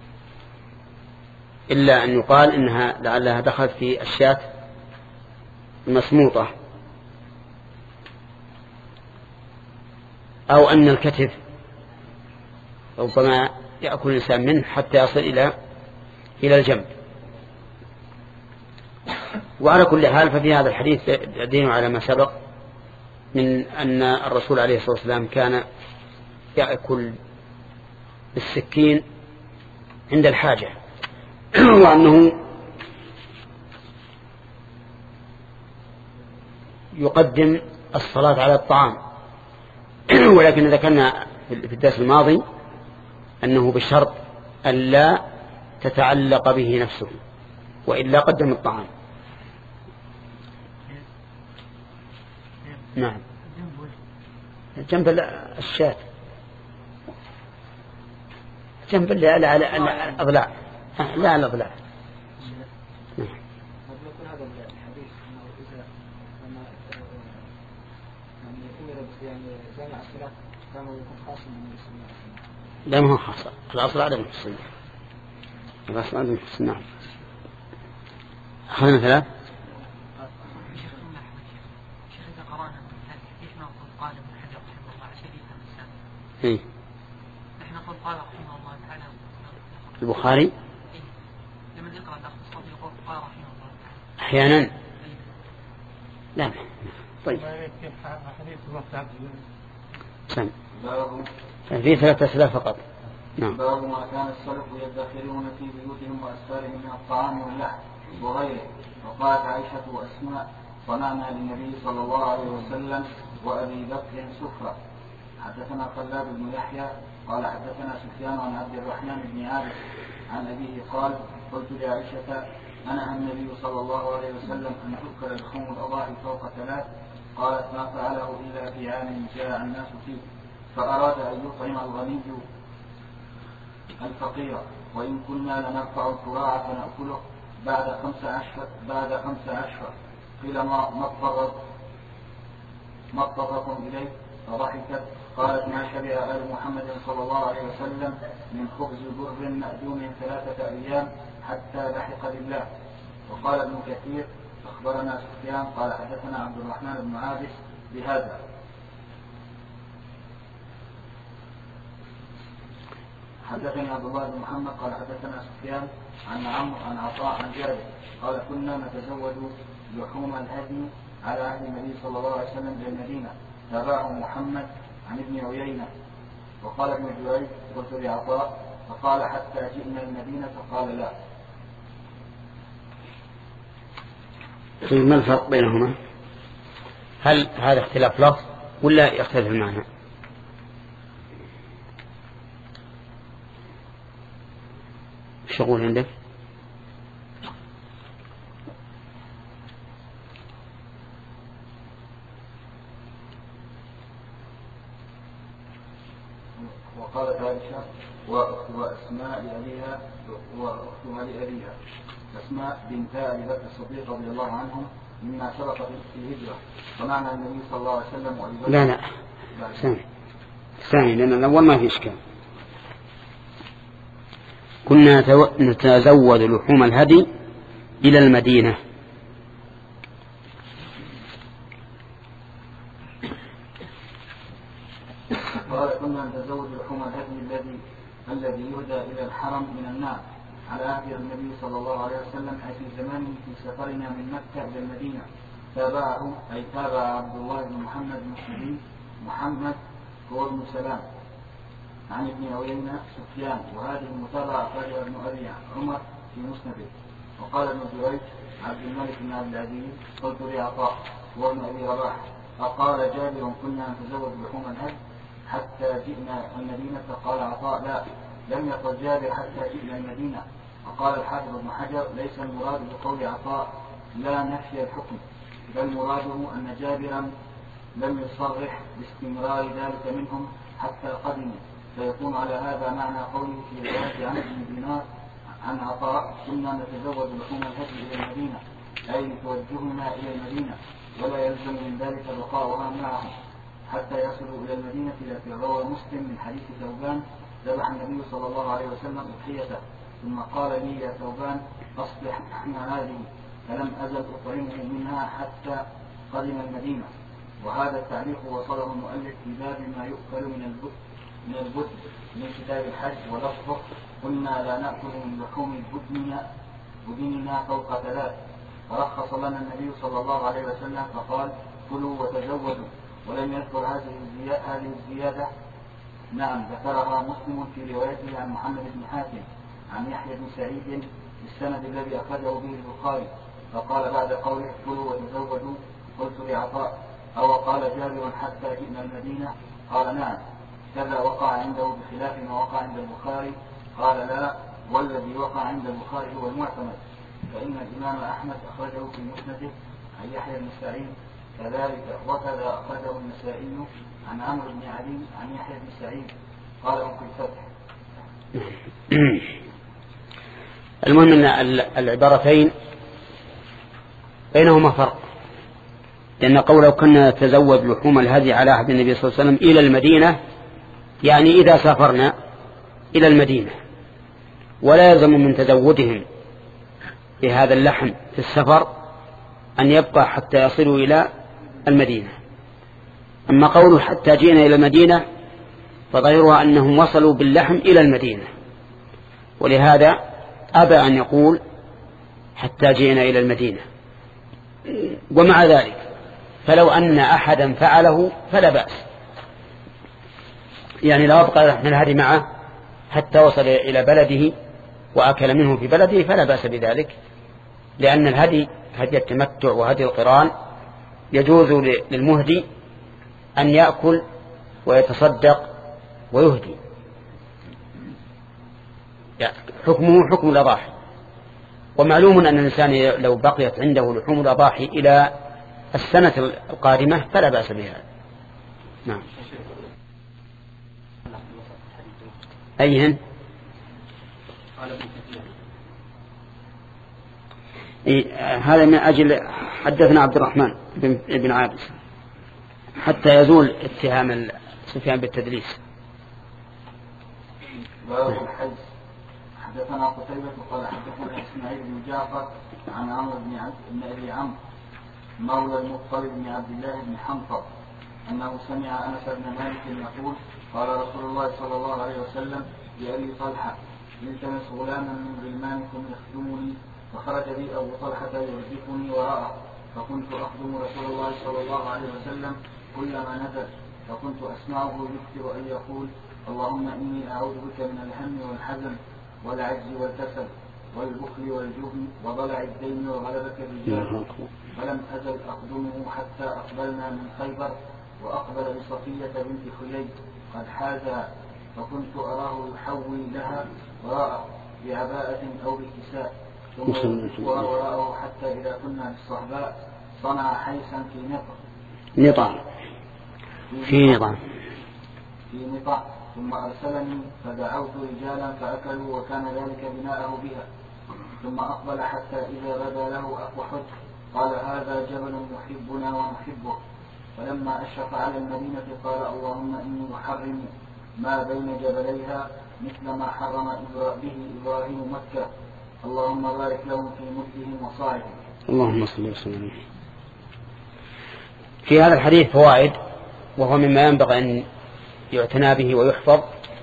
إلا أن يقال إنها لعلها دخلت في الشاة المسموطة، أو أن الكتف ربما يأكل الإنسان منه حتى يصل إلى إلى الجنب. وعلى كل حال ففي هذا الحديث دين على ما سبق من أن الرسول عليه الصلاة والسلام كان يأكل بالسكين عند الحاجة، وأنه يقدم الصلاة على الطعام. ولكن ذكرنا في الدرس الماضي أنه بشرط أن لا تتعلق به نفسه، وإلا قدم الطعام. نعم جنب الشاة، جنب لا على الأضلاع، لا على الأضلاع. لا ما هو خاصة، الأصل عدم الخصوصية، الأصل عدم الخصوصية. نعم أخذنا ثلاث. إيه نحن نقول قال رحمه الله تعالى البخاري لمن يقرأ الأخص يقول قال رحمه الله تعالى أحيانا. لا طيب سم في ثلاثة أسئلة فقط. نعم. باب ما كان السلف يدخرون في بيوتهم وأسفارهم من الطعام واللحم وغيره. وقالت عائشة وأسماء صنعنا للنبي صلى الله عليه وسلم وأبي بكر سفرة. حدثنا خلاد بن يحيى قال حدثنا سفيان عن عبد الرحمن بن عابس عن أبيه قال قلت لعائشة أنا النبي صلى الله عليه وسلم أن تذكر لحوم الأضاحي فوق ثلاث؟ قالت ما فعله إلا في عام جاء الناس فيه فأراد أن يطعم الغني الفقير وإن كنا لنرفع الكراع فنأكله بعد خمس عشر بعد خمس عشر قيل ما ما اضطركم إليه فضحكت قالت ما شبع آل محمد صلى الله عليه وسلم من خبز بر مأدوم ثلاثة أيام حتى لحق بالله. وقال ابن كثير أخبرنا سفيان قال حدثنا عبد الرحمن بن عابس بهذا. حدثني عبد الله بن محمد قال حدثنا سفيان عن عمرو عن عطاء عن جابر قال كنا نتزوج لحوم الهدي على عهد النبي صلى الله عليه وسلم بالمدينة تابعه محمد عن ابن عيينة. وقال ابن جريج قلت لعطاء فقال حتى جئنا المدينة فقال لا. ما الفرق بينهما؟ هل هذا اختلاف لفظ ولا يختلف المعنى؟ شغول عندك؟ وقالت عائشة وأسماء لأبيها وأختها لأبيها أسماء بنت أبي بكر الصديق رضي الله عنهم مما سبق في الهجرة ومعنى النبي صلى الله عليه وسلم وأبي بكر. لا لا سمع الثاني لأن الأول ما في إشكال. كنا نتزود لحوم الهدي إلى المدينة. قال كنا نتزود لحوم الهدي الذي الذي يهدى إلى الحرم من النار على عهد النبي صلى الله عليه وسلم أي في زمانه في سفرنا من مكة إلى المدينة. تابعه أي تابع عبد الله بن محمد بن محمد هو ابن سلام عن ابن عيينة سفيان، وهذه المتابعة أخرجها ابن أبي عمر في مسنده. وقال ابن جريج عبد الملك بن عبد العزيز قلت لعطاء وابن أبي رباح فقال جابر كنا نتزوج لحوم الهدي حتى جئنا المدينة. قال عطاء لا لم يقل جابر حتى جئنا المدينة. وقال الحافظ ابن حجر ليس المراد بقول عطاء لا نفي الحكم، بل مراده أن جابرا لم يصرح باستمرار ذلك منهم حتى قدموا، فيكون على هذا معنى قوله في رواية عن ابن دينار عن عطاء كنا نتزوج لحوم الهدي إلى المدينة أي توجهنا إلى المدينة، ولا يلزم من ذلك بقاؤها معهم حتى يصلوا إلى المدينة. التي روى مسلم من حديث ثوبان ذبح النبي صلى الله عليه وسلم أضحيته ثم قال لي يا ثوبان أصلح لحم هذه، فلم أزل أطعمه منها حتى قدم المدينة. وهذا التعليق وصله المؤلف في باب ما يؤكل من البد من البد من كتاب الحج، ولفظه كنا لا نأكل من لحوم بدننا بدننا فوق ثلاث. فرخص لنا النبي صلى الله عليه وسلم فقال كلوا وتزودوا، ولم يذكر هذه الزيادة. نعم ذكرها مسلم في روايته عن محمد بن حاتم عن يحيى بن سعيد بالسند الذي أخرجه به البخاري. فقال بعد قوله كلوا وتزودوا قلت لعطاء أو قال جابر حتى جئنا المدينة؟ قال نعم. كذا وقع عنده بخلاف ما وقع عند البخاري. قال لا والذي وقع عند البخاري هو المعتمد، فإن الإمام أحمد أخرجه في مسنده عن يحيى بن سعيد كذلك، وكذا أخرجه النسائي عن عمرو بن علي عن يحيى بن سعيد قال في الفتح. المهم أن العبارتين بينهما فرق، لأن قوله كنا نتزود لحوم الهدي على عهد النبي صلى الله عليه وسلم إلى المدينة يعني إذا سافرنا إلى المدينة، ولا يلزم من تزودهم بهذا اللحم في السفر أن يبقى حتى يصلوا إلى المدينة. أما قوله حتى جئنا إلى المدينة فظاهرها أنهم وصلوا باللحم إلى المدينة، ولهذا أبى أن يقول حتى جئنا إلى المدينة. ومع ذلك فلو أن أحدا فعله فلا بأس، يعني لو أبقى لحم الهدي معه حتى وصل إلى بلده وأكل منه في بلده فلا بأس بذلك، لأن الهدي هدي التمتع وهدي القران يجوز للمهدي أن يأكل ويتصدق ويهدي، يعني حكمه حكم الأضاحي. ومعلوم أن الإنسان لو بقيت عنده لحوم الأضاحي إلى السنة القادمة فلا بأس بها. نعم. أيهن؟ إيه هذا من أجل حدثنا عبد الرحمن بن عابس حتى يزول اتهام سفيان بالتدليس. باب الحج. حدثنا قتيبة قال حدثنا إسماعيل بن جعفر عن عمرو بن أبي عمرو مولى المطلب بن عبد الله بن حنطب أنه سمع أنس بن مالك يقول قال رسول الله صلى الله عليه وسلم لأبي طلحة التمس غلاما من غلمانكم يخدمني، فخرج بي أبو طلحة يرزقني وراءه، فكنت أخدم رسول الله صلى الله عليه وسلم كلما نزل، فكنت أسمعه يكثر أن يقول اللهم إني أعوذ بك من الهم والحزن والعجز والكسل والبخل والجبن وضلع الدين وغلبة الرجال، فلم أزل أخدمه حتى أقبلنا من خيبر، وأقبل بصفية بنت خليل قد حازها، فكنت أراه يحوي لها وراءه بعباءة أو بكساء، ثم وراءه حتى إذا كنا في الصحباء صنع حيثا في نطع نطع في نطع في نطع ثم أرسلني فدعوت رجالا فأكلوا، وكان ذلك بناءه بها، ثم أقبل حتى إذا بدا له أحد قال هذا جبل يحبنا ونحبه، فلما أشرف على المدينة قال اللهم إني محرم ما بين جبليها مثل ما حرم به إبراهيم مكة، اللهم بارك لهم في مدهم وصاعهم. اللهم صل وسلم. في هذا الحديث فوائد، وهو مما ينبغي أن يعتنى به ويحفظ.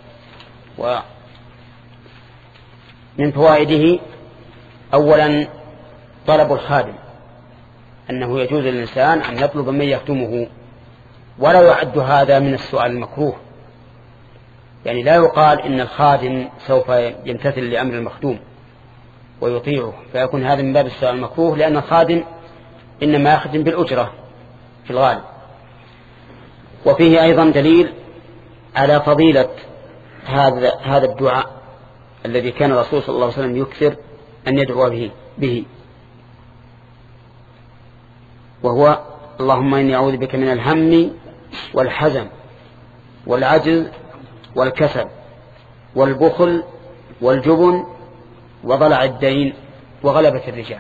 ومن فوائده أولا طلب الخادم، أنه يجوز للإنسان أن يطلب من يخدمه، ولا يعد هذا من السؤال المكروه. يعني لا يقال إن الخادم سوف يمتثل لأمر المخدوم ويطيعه، فيكون هذا من باب السؤال المكروه، لأن الخادم إنما يخدم بالأجرة في الغالب. وفيه أيضا دليل على فضيلة هذا هذا الدعاء الذي كان الرسول صلى الله عليه وسلم يكثر أن يدعو به, به وهو اللهم إني أعوذ بك من الهم والحزن والعجز والكسل والبخل والجبن وضلع الدين وغلبة الرجال.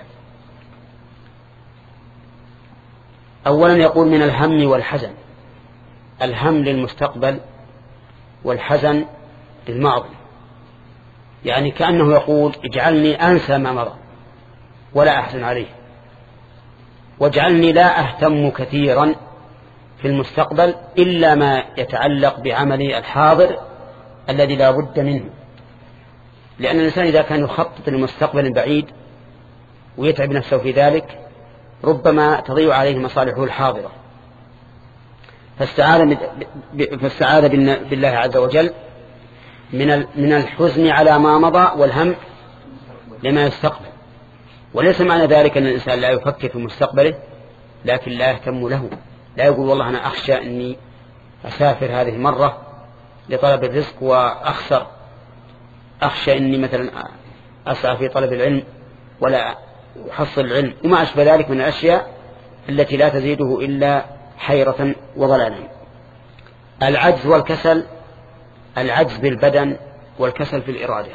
أولا يقول من الهم والحزن، الهم للمستقبل والحزن للماضي، يعني كأنه يقول اجعلني أنسى ما مضى ولا أحزن عليه، واجعلني لا أهتم كثيرا في المستقبل إلا ما يتعلق بعملي الحاضر الذي لا بد منه. لأن الإنسان إذا كان يخطط لمستقبل بعيد ويتعب نفسه في ذلك ربما تضيع عليه مصالحه الحاضرة. فاستعاذ فاستعاذ بالله عز وجل من من الحزن على ما مضى والهم لما يستقبل. وليس معنى ذلك أن الإنسان لا يفكر في مستقبله، لكن لا يهتم له، لا يقول والله أنا أخشى أني أسافر هذه المرة لطلب الرزق وأخسر، أخشى أني مثلا أسعى في طلب العلم ولا أحصل العلم، وما أشبه ذلك من الأشياء التي لا تزيده إلا حيرة وضلالا. العجز والكسل، العجز بالبدن والكسل في الإرادة،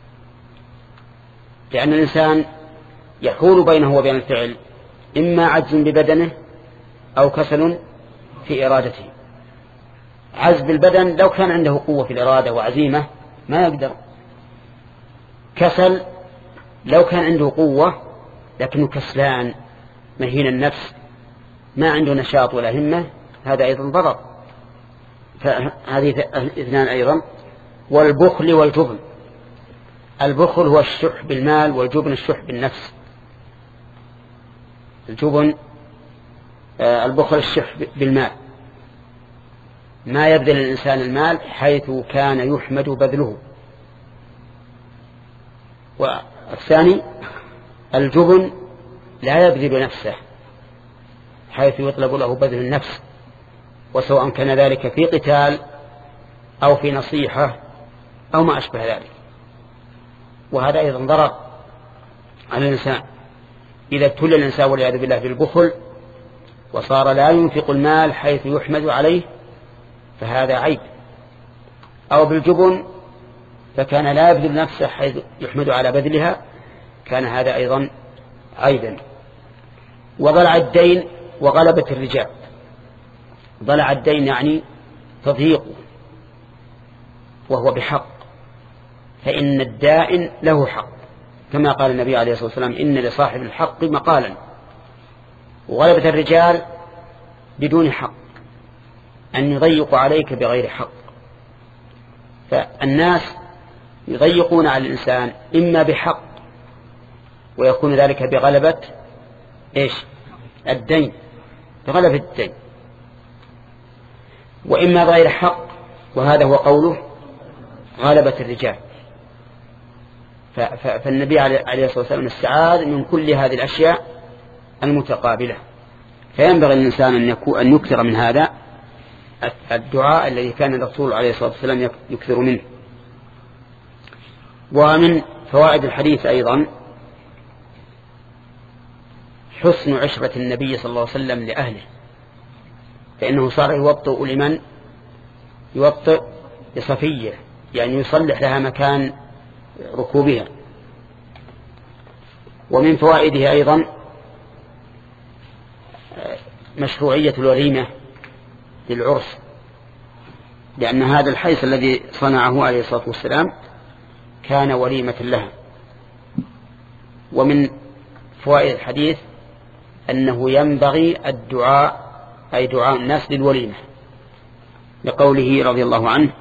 لأن الإنسان يحول بينه وبين الفعل إما عجز ببدنه أو كسل في إرادته. عجز بالبدن لو كان عنده قوة في الإرادة وعزيمة ما يقدر، كسل لو كان عنده قوة لكنه كسلان مهين النفس ما عنده نشاط ولا همة، هذا أيضا ضرر. فهذه اثنان أيضا. والبخل والجبن، البخل هو الشح بالمال، والجبن الشح بالنفس. الجبن آه البخل الشح بالمال، ما يبذل الإنسان المال حيث كان يحمد بذله. والثاني الجبن لا يبذل نفسه حيث يطلب له بذل النفس، وسواء كان ذلك في قتال أو في نصيحة أو ما أشبه ذلك. وهذا أيضا ضرر على الإنسان. إذا ابتلي الإنسان والعياذ بالله بالبخل وصار لا ينفق المال حيث يحمد عليه فهذا عيب، أو بالجبن فكان لا يبذل نفسه حيث يحمد على بذلها، كان هذا أيضا عيبا. وضلع الدين وغلبة الرجال، ضلع الدين يعني تضييق وهو بحق، فإن الدائن له حق كما قال النبي عليه الصلاة والسلام إن لصاحب الحق مقالا. وغلبة الرجال بدون حق، أن يضيق عليك بغير حق. فالناس يضيقون على الإنسان إما بحق ويكون ذلك بغلبة إيش الدين، بغلبة الدين، وإما بغير حق، وهذا هو قوله غلبة الرجال. فالنبي عليه الصلاة والسلام استعاذ من كل هذه الأشياء المتقابلة. فينبغي الإنسان أن يكون أن يكثر من هذا الدعاء الذي كان الرسول عليه الصلاة والسلام يكثر منه. ومن فوائد الحديث أيضا حسن عشرة النبي صلى الله عليه وسلم لأهله، فإنه صار يوطئ لمن يوطئ لصفية، يعني يصلح لها مكان ركوبها. ومن فوائده أيضا مشروعية الوليمة للعرس، لأن هذا الحيث الذي صنعه عليه الصلاة والسلام كان وليمة لها. ومن فوائد الحديث أنه ينبغي الدعاء، أي دعاء الناس للوليمة، لقوله رضي الله عنه: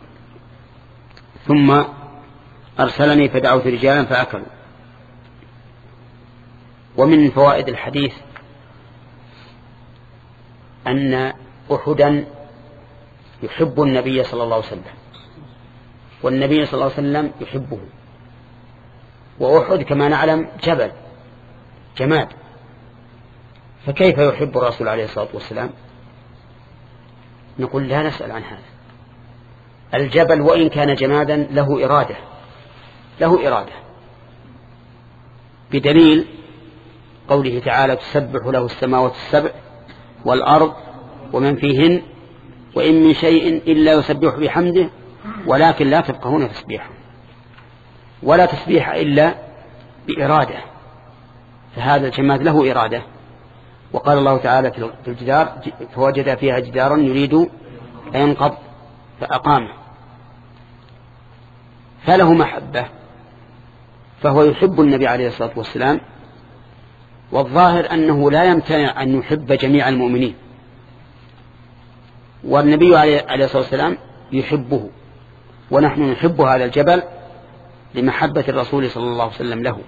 ثم أرسلني فدعوت رجالا فأكلوا. ومن فوائد الحديث أن أحدا يحب النبي صلى الله عليه وسلم، والنبي صلى الله عليه وسلم يحبه، وأحد كما نعلم جبل جماد، فكيف يحب الرسول عليه الصلاة والسلام؟ نقول لا نسأل عن هذا. الجبل وإن كان جمادا له إرادة، له إرادة، بدليل قوله تعالى: تسبح له السماوات السبع والأرض ومن فيهن وإن من شيء إلا يسبح بحمده ولكن لا تفقهون تسبيحه. ولا تسبيح إلا بإرادة، فهذا الجماد له إرادة. وقال الله تعالى في الجدار: فوجد فيها جدارا يريد أن ينقض فأقامه، فله محبة، فهو يحب النبي عليه الصلاة والسلام. والظاهر أنه لا يمتنع أن يحب جميع المؤمنين، والنبي عليه الصلاة والسلام يحبه، ونحن نحب هذا الجبل لمحبة الرسول صلى الله عليه وسلم له.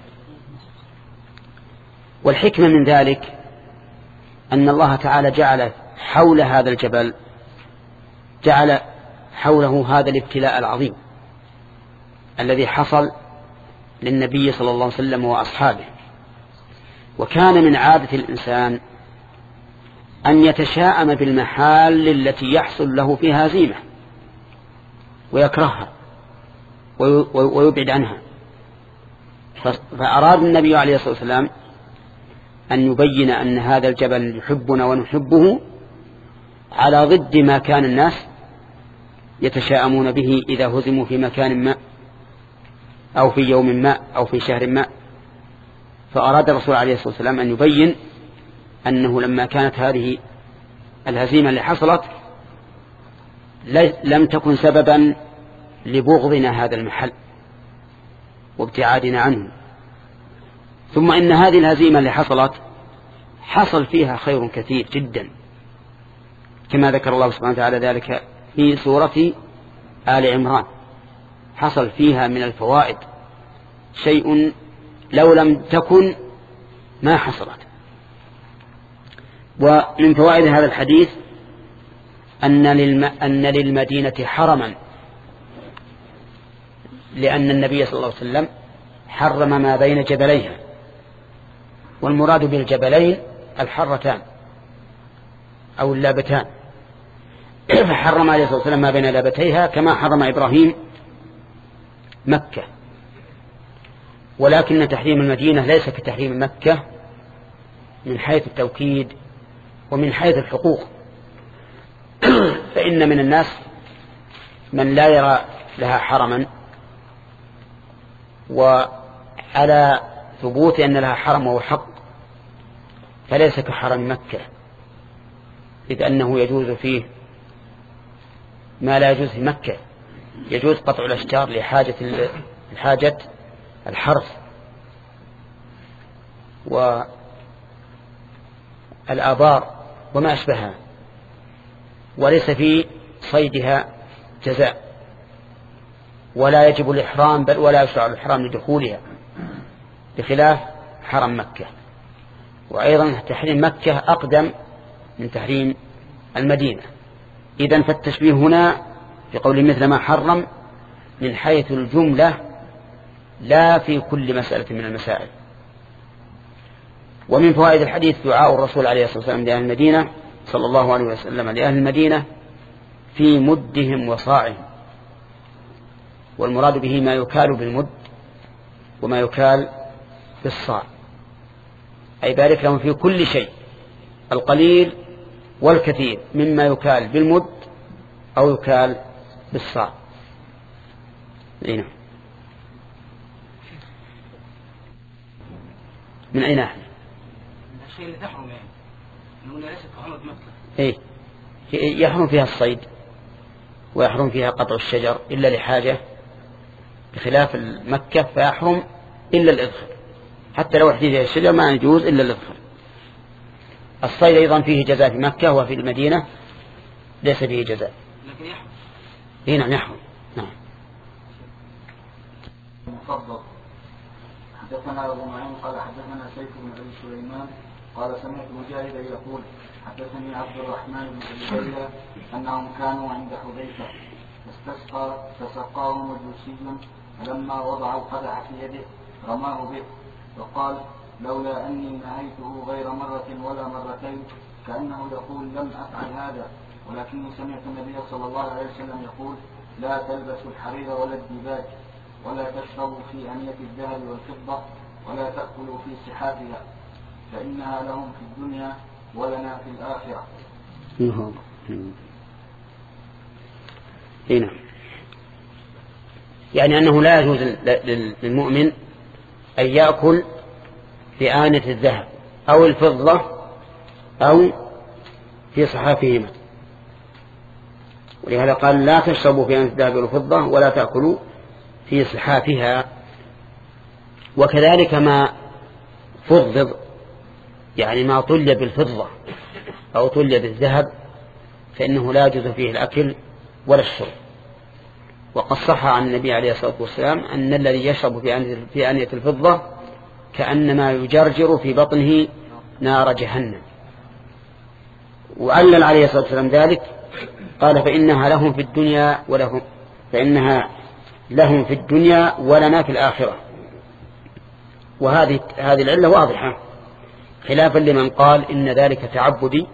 والحكمة من ذلك أن الله تعالى جعل حول هذا الجبل، جعل حوله هذا الابتلاء العظيم الذي حصل للنبي صلى الله عليه وسلم وأصحابه. وكان من عادة الإنسان أن يتشاءم بالمحال التي يحصل له فيها هزيمة ويكرهها ويبعد عنها، فأراد النبي عليه الصلاة والسلام أن يبين أن هذا الجبل يحبنا ونحبه، على ضد ما كان الناس يتشاءمون به إذا هزموا في مكان ما أو في يوم ما أو في شهر ما. فأراد الرسول عليه الصلاة والسلام أن يبين أنه لما كانت هذه الهزيمة اللي حصلت لم تكن سببا لبغضنا هذا المحل وابتعادنا عنه، ثم إن هذه الهزيمة اللي حصلت حصل فيها خير كثير جدا، كما ذكر الله سبحانه وتعالى ذلك في سورة آل عمران. حصل فيها من الفوائد شيء لو لم تكن ما حصلت. ومن فوائد هذا الحديث أن, للم... أن للمدينة حرما، لأن النبي صلى الله عليه وسلم حرم ما بين جبليها، والمراد بالجبلين الحرتان أو اللابتان، فحرم عليه الصلاة والسلام ما بين لابتيها كما حرم إبراهيم مكة. ولكن تحريم المدينة ليس كتحريم مكة من حيث التوكيد ومن حيث الحقوق، فإن من الناس من لا يرى لها حرما، وعلى ثبوت أن لها حرم وهو حق فليس كحرم مكة، إذ أنه يجوز فيه ما لا يجوز في مكة. يجوز قطع الأشجار لحاجة الحاجة الحرث والآبار وما أشبهها، وليس في صيدها جزاء، ولا يجب الإحرام بل ولا يشرع الإحرام لدخولها، بخلاف حرم مكة. وأيضا تحريم مكة أقدم من تحريم المدينة. إذن فالتشبيه هنا في قوله مثل ما حرم من حيث الجملة لا في كل مسألة من المسائل. ومن فوائد الحديث دعاء الرسول عليه الصلاة والسلام لأهل المدينة صلى الله عليه وسلم لأهل المدينة في مدهم وصاعهم، والمراد به ما يكال بالمد وما يكال بالصاع، أي بارك لهم في كل شيء، القليل والكثير، مما يكال بالمد أو يكال بالصاع. هنا من أين نحن؟ الشيء اللي تحرم يعني، إنه ليس كحرمة مكة. إيه؟ يحرم فيها الصيد ويحرم فيها قطع الشجر إلا لحاجة، بخلاف مكة فيحرم إلا الإذخر، حتى لو احتاج الشجر ما يجوز إلا الإذخر. الصيد أيضا فيه جزاء في مكة، وفي المدينة ليس فيه جزاء. لكن يحرم. إيه نعم يحرم. نعم. مفضل. حدثنا أبو معين قال حدثنا سيف بن أبي سليمان قال سمعت مجاهدا يقول حدثني عبد الرحمن بن أبي ليلى أنهم كانوا عند حذيفة فاستسقى فسقاهم مجوسي، فلما وضع القدح في يده رماه به وقال لولا أني نهيته غير مرة ولا مرتين، كأنه يقول لم أفعل هذا، ولكني سمعت النبي صلى الله عليه وسلم يقول لا تلبسوا الحرير ولا الديباج، ولا تشربوا في أنية الذهب والفضة، ولا تأكلوا في سحابها، فإنها لهم في الدنيا ولنا في الآخرة. هنا يعني أنه لا يجوز للمؤمن أن يأكل في آنية الذهب أو الفضة أو في صحافهما، ولهذا قال لا تشربوا في آنية الذهب والفضة ولا تأكلوا في صحافها. وكذلك ما فضض يعني ما طلي بالفضة أو طلي بالذهب فإنه لا يجوز فيه الأكل ولا الشرب. وقد صح عن النبي عليه الصلاة والسلام أن الذي يشرب في آنية الفضة كأنما يجرجر في بطنه نار جهنم. وألل عليه الصلاة والسلام ذلك قال فإنها لهم في الدنيا ولهم فإنها لهم في الدنيا ولنا في الآخرة. وهذه هذه العلة واضحة، خلافا لمن قال إن ذلك تعبدي،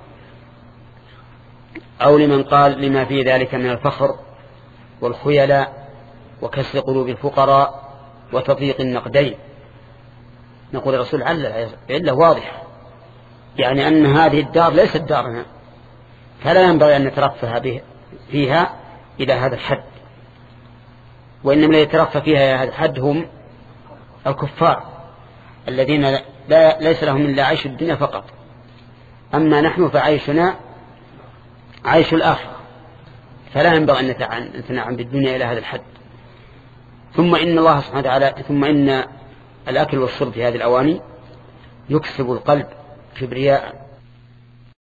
أو لمن قال لما في ذلك من الفخر والخيلاء وكسر قلوب الفقراء وتضييق النقدين. نقول الرسول علة واضحة، يعني أن هذه الدار ليست دارنا، فلا ينبغي أن نترفه به فيها إلى هذا الحد، وإنما يترفه فيها هذا الحد هم الكفار الذين لا ليس لهم إلا عيش الدنيا فقط، أما نحن فعيشنا عيش الآخرة، فلا ينبغي أن نتنعم بالدنيا إلى هذا الحد. ثم إن الله سبحانه وتعالى ثم إن الأكل والشرب في هذه الأواني يكسب القلب كبرياء